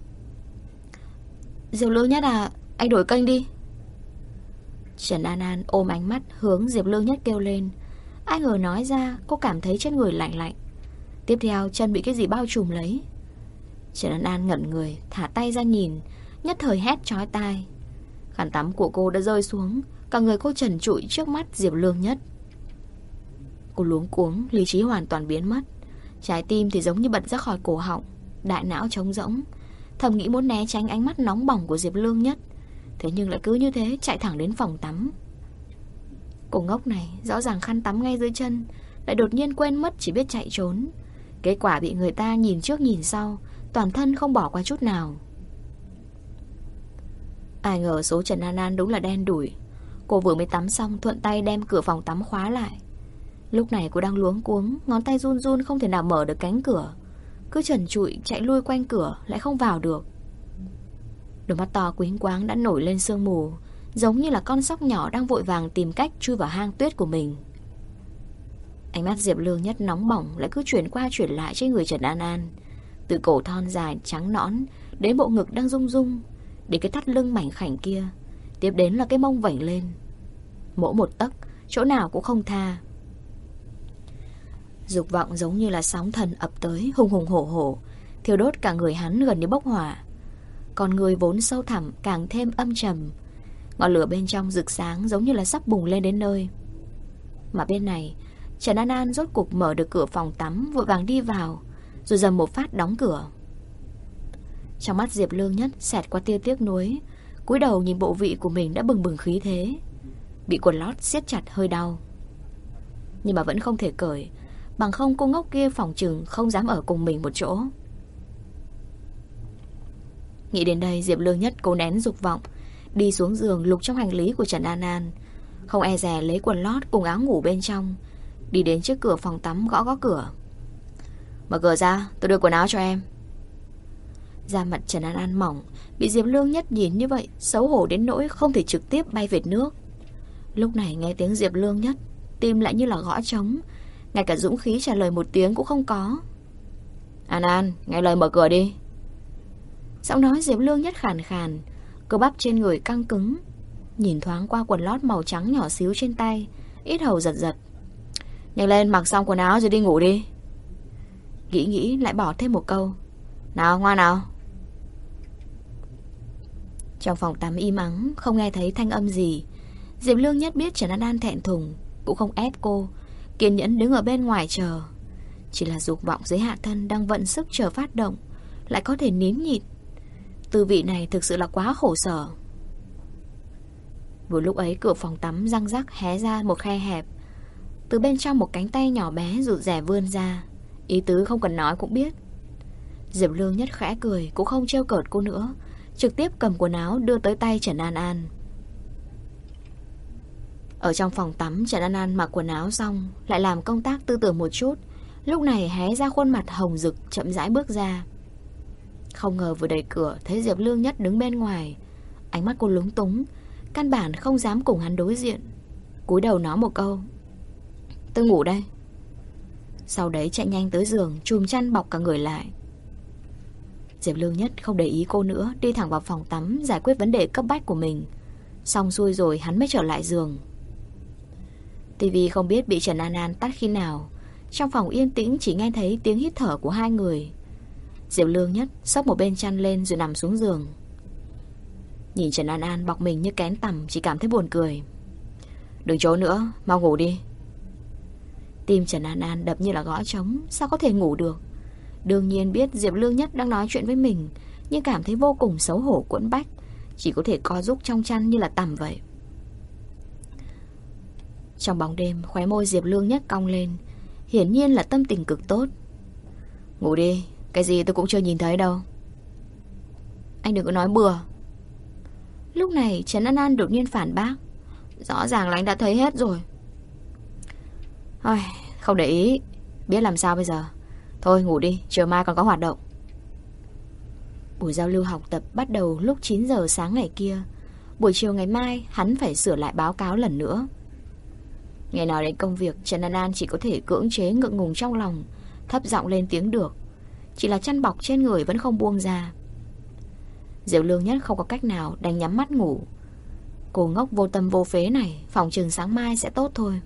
[SPEAKER 1] Diệp Lương Nhất à, anh đổi kênh đi. Trần An An ôm ánh mắt hướng Diệp Lương Nhất kêu lên. Ai ngờ nói ra cô cảm thấy trên người lạnh lạnh, tiếp theo chân bị cái gì bao trùm lấy. Trần An An ngẩn người, thả tay ra nhìn, nhất thời hét chói tai. Khăn tắm của cô đã rơi xuống, cả người cô trần trụi trước mắt Diệp Lương Nhất. Cô luống cuống, lý trí hoàn toàn biến mất, trái tim thì giống như bật ra khỏi cổ họng, đại não trống rỗng, thầm nghĩ muốn né tránh ánh mắt nóng bỏng của Diệp Lương Nhất, thế nhưng lại cứ như thế chạy thẳng đến phòng tắm. Cô ngốc này, rõ ràng khăn tắm ngay dưới chân, lại đột nhiên quên mất chỉ biết chạy trốn. Kết quả bị người ta nhìn trước nhìn sau, toàn thân không bỏ qua chút nào. Ai ngờ số Trần An An đúng là đen đủi. Cô vừa mới tắm xong thuận tay đem cửa phòng tắm khóa lại. Lúc này cô đang luống cuống, ngón tay run run không thể nào mở được cánh cửa, cứ trần trụi chạy lui quanh cửa lại không vào được. Đôi mắt to quýnh quáng đã nổi lên sương mù, giống như là con sóc nhỏ đang vội vàng tìm cách chui vào hang tuyết của mình. Ánh mắt Diệp Lương Nhất nóng bỏng lại cứ chuyển qua chuyển lại trên người Trần An An, từ cổ thon dài trắng nõn đến bộ ngực đang rung rung, đến cái thắt lưng mảnh khảnh kia, tiếp đến là cái mông vểnh lên. Mỗi một tấc, chỗ nào cũng không tha. Dục vọng giống như là sóng thần ập tới, hùng hùng hổ hổ, thiêu đốt cả người hắn gần như bốc hỏa. Còn người vốn sâu thẳm càng thêm âm trầm, ngọn lửa bên trong rực sáng giống như là sắp bùng lên đến nơi. Mà bên này, Trần An An rốt cục mở được cửa phòng tắm, vội vàng đi vào, rồi dầm một phát đóng cửa. Trong mắt Diệp Lương Nhất xẹt qua tia tiếc nuối, cúi đầu nhìn bộ vị của mình đã bừng bừng khí thế, bị quần lót siết chặt hơi đau. Nhưng mà vẫn không thể cởi, bằng không cô ngốc kia phỏng chừng không dám ở cùng mình một chỗ. Nghĩ đến đây, Diệp Lương Nhất cố nén dục vọng, đi xuống giường lục trong hành lý của Trần An An, không e dè lấy quần lót cùng áo ngủ bên trong, đi đến trước cửa phòng tắm gõ gõ cửa. Mở cửa ra, tôi đưa quần áo cho em. Da mặt Trần An An mỏng, bị Diệp Lương Nhất nhìn như vậy, xấu hổ đến nỗi không thể trực tiếp bay vệt nước. Lúc này nghe tiếng Diệp Lương Nhất, tim lại như là gõ trống, ngay cả dũng khí trả lời một tiếng cũng không có. An An, nghe lời mở cửa đi. Giọng nói Diệp Lương Nhất khàn khàn, cơ bắp trên người căng cứng. Nhìn thoáng qua quần lót màu trắng nhỏ xíu trên tay, ít hầu giật giật. Nhanh lên, mặc xong quần áo rồi đi ngủ đi. Nghĩ lại bỏ thêm một câu. Nào, ngoan nào. Trong phòng tắm im ắng, không nghe thấy thanh âm gì. Diệp Lương Nhất biết Trần An An thẹn thùng, cũng không ép cô, kiên nhẫn đứng ở bên ngoài chờ. Chỉ là dục vọng dưới hạ thân đang vận sức chờ phát động, lại có thể nín nhịn. Tư vị này thực sự là quá khổ sở. Vừa lúc ấy cửa phòng tắm răng rắc hé ra một khe hẹp. Từ bên trong một cánh tay nhỏ bé rụt rè vươn ra, ý tứ không cần nói cũng biết. Diệp Lương Nhất khẽ cười, cũng không trêu cợt cô nữa, trực tiếp cầm quần áo đưa tới tay Trần An An. Ở trong phòng tắm, Trần An An mặc quần áo xong, lại làm công tác tư tưởng một chút. Lúc này hé ra khuôn mặt hồng rực, chậm rãi bước ra. Không ngờ vừa đẩy cửa thấy Diệp Lương Nhất đứng bên ngoài. Ánh mắt cô lúng túng, căn bản không dám cùng hắn đối diện. Cúi đầu nói một câu: tôi ngủ đây. Sau đấy chạy nhanh tới giường, chùm chăn bọc cả người lại. Diệp Lương Nhất không để ý cô nữa, đi thẳng vào phòng tắm giải quyết vấn đề cấp bách của mình. Xong xuôi rồi hắn mới trở lại giường. TV không biết bị Trần An An tắt khi nào. Trong phòng yên tĩnh chỉ nghe thấy tiếng hít thở của hai người. Diệp Lương Nhất xốc một bên chăn lên rồi nằm xuống giường. Nhìn Trần An An bọc mình như kén tằm, chỉ cảm thấy buồn cười. Đừng trốn nữa, mau ngủ đi. Tim Trần An An đập như là gõ trống, sao có thể ngủ được. Đương nhiên biết Diệp Lương Nhất đang nói chuyện với mình, nhưng cảm thấy vô cùng xấu hổ quẫn bách, chỉ có thể co rúc trong chăn như là tằm vậy. Trong bóng đêm, khóe môi Diệp Lương Nhất cong lên, hiển nhiên là tâm tình cực tốt. Ngủ đi, cái gì tôi cũng chưa nhìn thấy đâu. Anh đừng có nói bừa. Lúc này Trần An An đột nhiên phản bác. Rõ ràng là anh đã thấy hết rồi. Không để ý, biết làm sao bây giờ. Thôi ngủ đi, chiều mai còn có hoạt động. Buổi giao lưu học tập bắt đầu lúc 9 giờ sáng ngày kia. Buổi chiều ngày mai hắn phải sửa lại báo cáo lần nữa. Nghe nói đến công việc, Trần An An chỉ có thể cưỡng chế ngượng ngùng trong lòng, thấp giọng lên tiếng được. Chỉ là chăn bọc trên người vẫn không buông ra. Diệp Lương Nhất không có cách nào, đành nhắm mắt ngủ. Cô ngốc vô tâm vô phế này, phòng chừng sáng mai sẽ tốt thôi.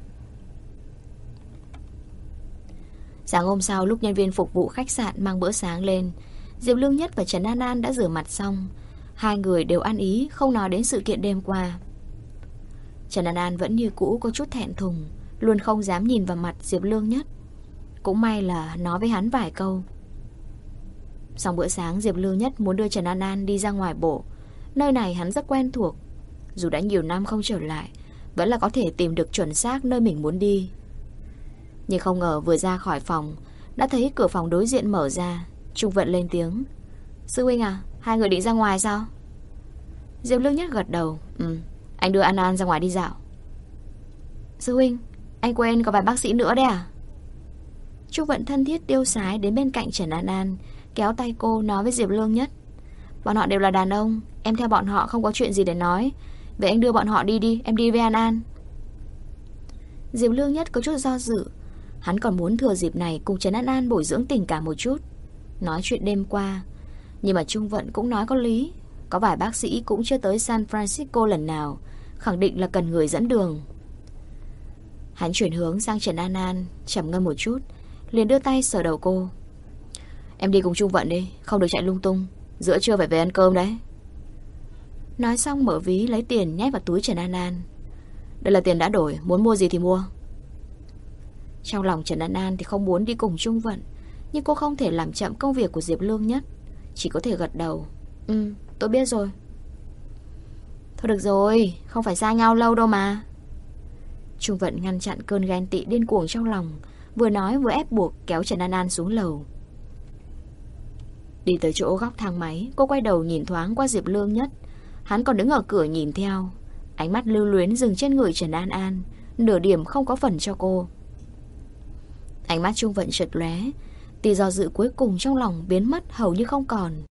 [SPEAKER 1] Sáng hôm sau, lúc nhân viên phục vụ khách sạn mang bữa sáng lên, Diệp Lương Nhất và Trần An An đã rửa mặt xong. Hai người đều ăn ý, không nói đến sự kiện đêm qua. Trần An An vẫn như cũ có chút thẹn thùng, luôn không dám nhìn vào mặt Diệp Lương Nhất. Cũng may là nói với hắn vài câu. Xong bữa sáng, Diệp Lương Nhất muốn đưa Trần An An đi ra ngoài bộ. Nơi này hắn rất quen thuộc, dù đã nhiều năm không trở lại, vẫn là có thể tìm được chuẩn xác nơi mình muốn đi. Nhưng không ngờ vừa ra khỏi phòng, đã thấy cửa phòng đối diện mở ra. Trung Vận lên tiếng: Sư huynh à, hai người định ra ngoài sao? Diệp Lương Nhất gật đầu: Anh đưa An An ra ngoài đi dạo. Sư huynh, anh quên có vài bác sĩ nữa đấy à? Trung Vận thân thiết tiêu sái đến bên cạnh Trần An An, kéo tay cô nói với Diệp Lương Nhất: Bọn họ đều là đàn ông, em theo bọn họ không có chuyện gì để nói. Vậy anh đưa bọn họ đi, em đi với An An. Diệp Lương Nhất có chút do dự. Hắn còn muốn thừa dịp này cùng Trần An An bồi dưỡng tình cảm một chút, nói chuyện đêm qua. Nhưng mà Trung Vận cũng nói có lý. Có vài bác sĩ cũng chưa tới San Francisco lần nào, khẳng định là cần người dẫn đường. Hắn chuyển hướng sang Trần An An, trầm ngâm một chút, liền đưa tay sờ đầu cô: Em đi cùng Trung Vận đi, không được chạy lung tung, giữa trưa phải về ăn cơm đấy. Nói xong mở ví lấy tiền nhét vào túi Trần An An. Đây là tiền đã đổi, muốn mua gì thì mua. Trong lòng Trần An An thì không muốn đi cùng Trung Vận, nhưng cô không thể làm chậm công việc của Diệp Lương Nhất, chỉ có thể gật đầu: Tôi biết rồi. Thôi được rồi, không phải xa nhau lâu đâu mà. Trung Vận ngăn chặn cơn ghen tị điên cuồng trong lòng, vừa nói vừa ép buộc kéo Trần An An xuống lầu. Đi tới chỗ góc thang máy, cô quay đầu nhìn thoáng qua Diệp Lương Nhất. Hắn còn đứng ở cửa nhìn theo, ánh mắt lưu luyến dừng trên người Trần An An, nửa điểm không có phần cho cô. Ánh mắt Trung Vận chợt lóe, tia do dự cuối cùng trong lòng biến mất hầu như không còn.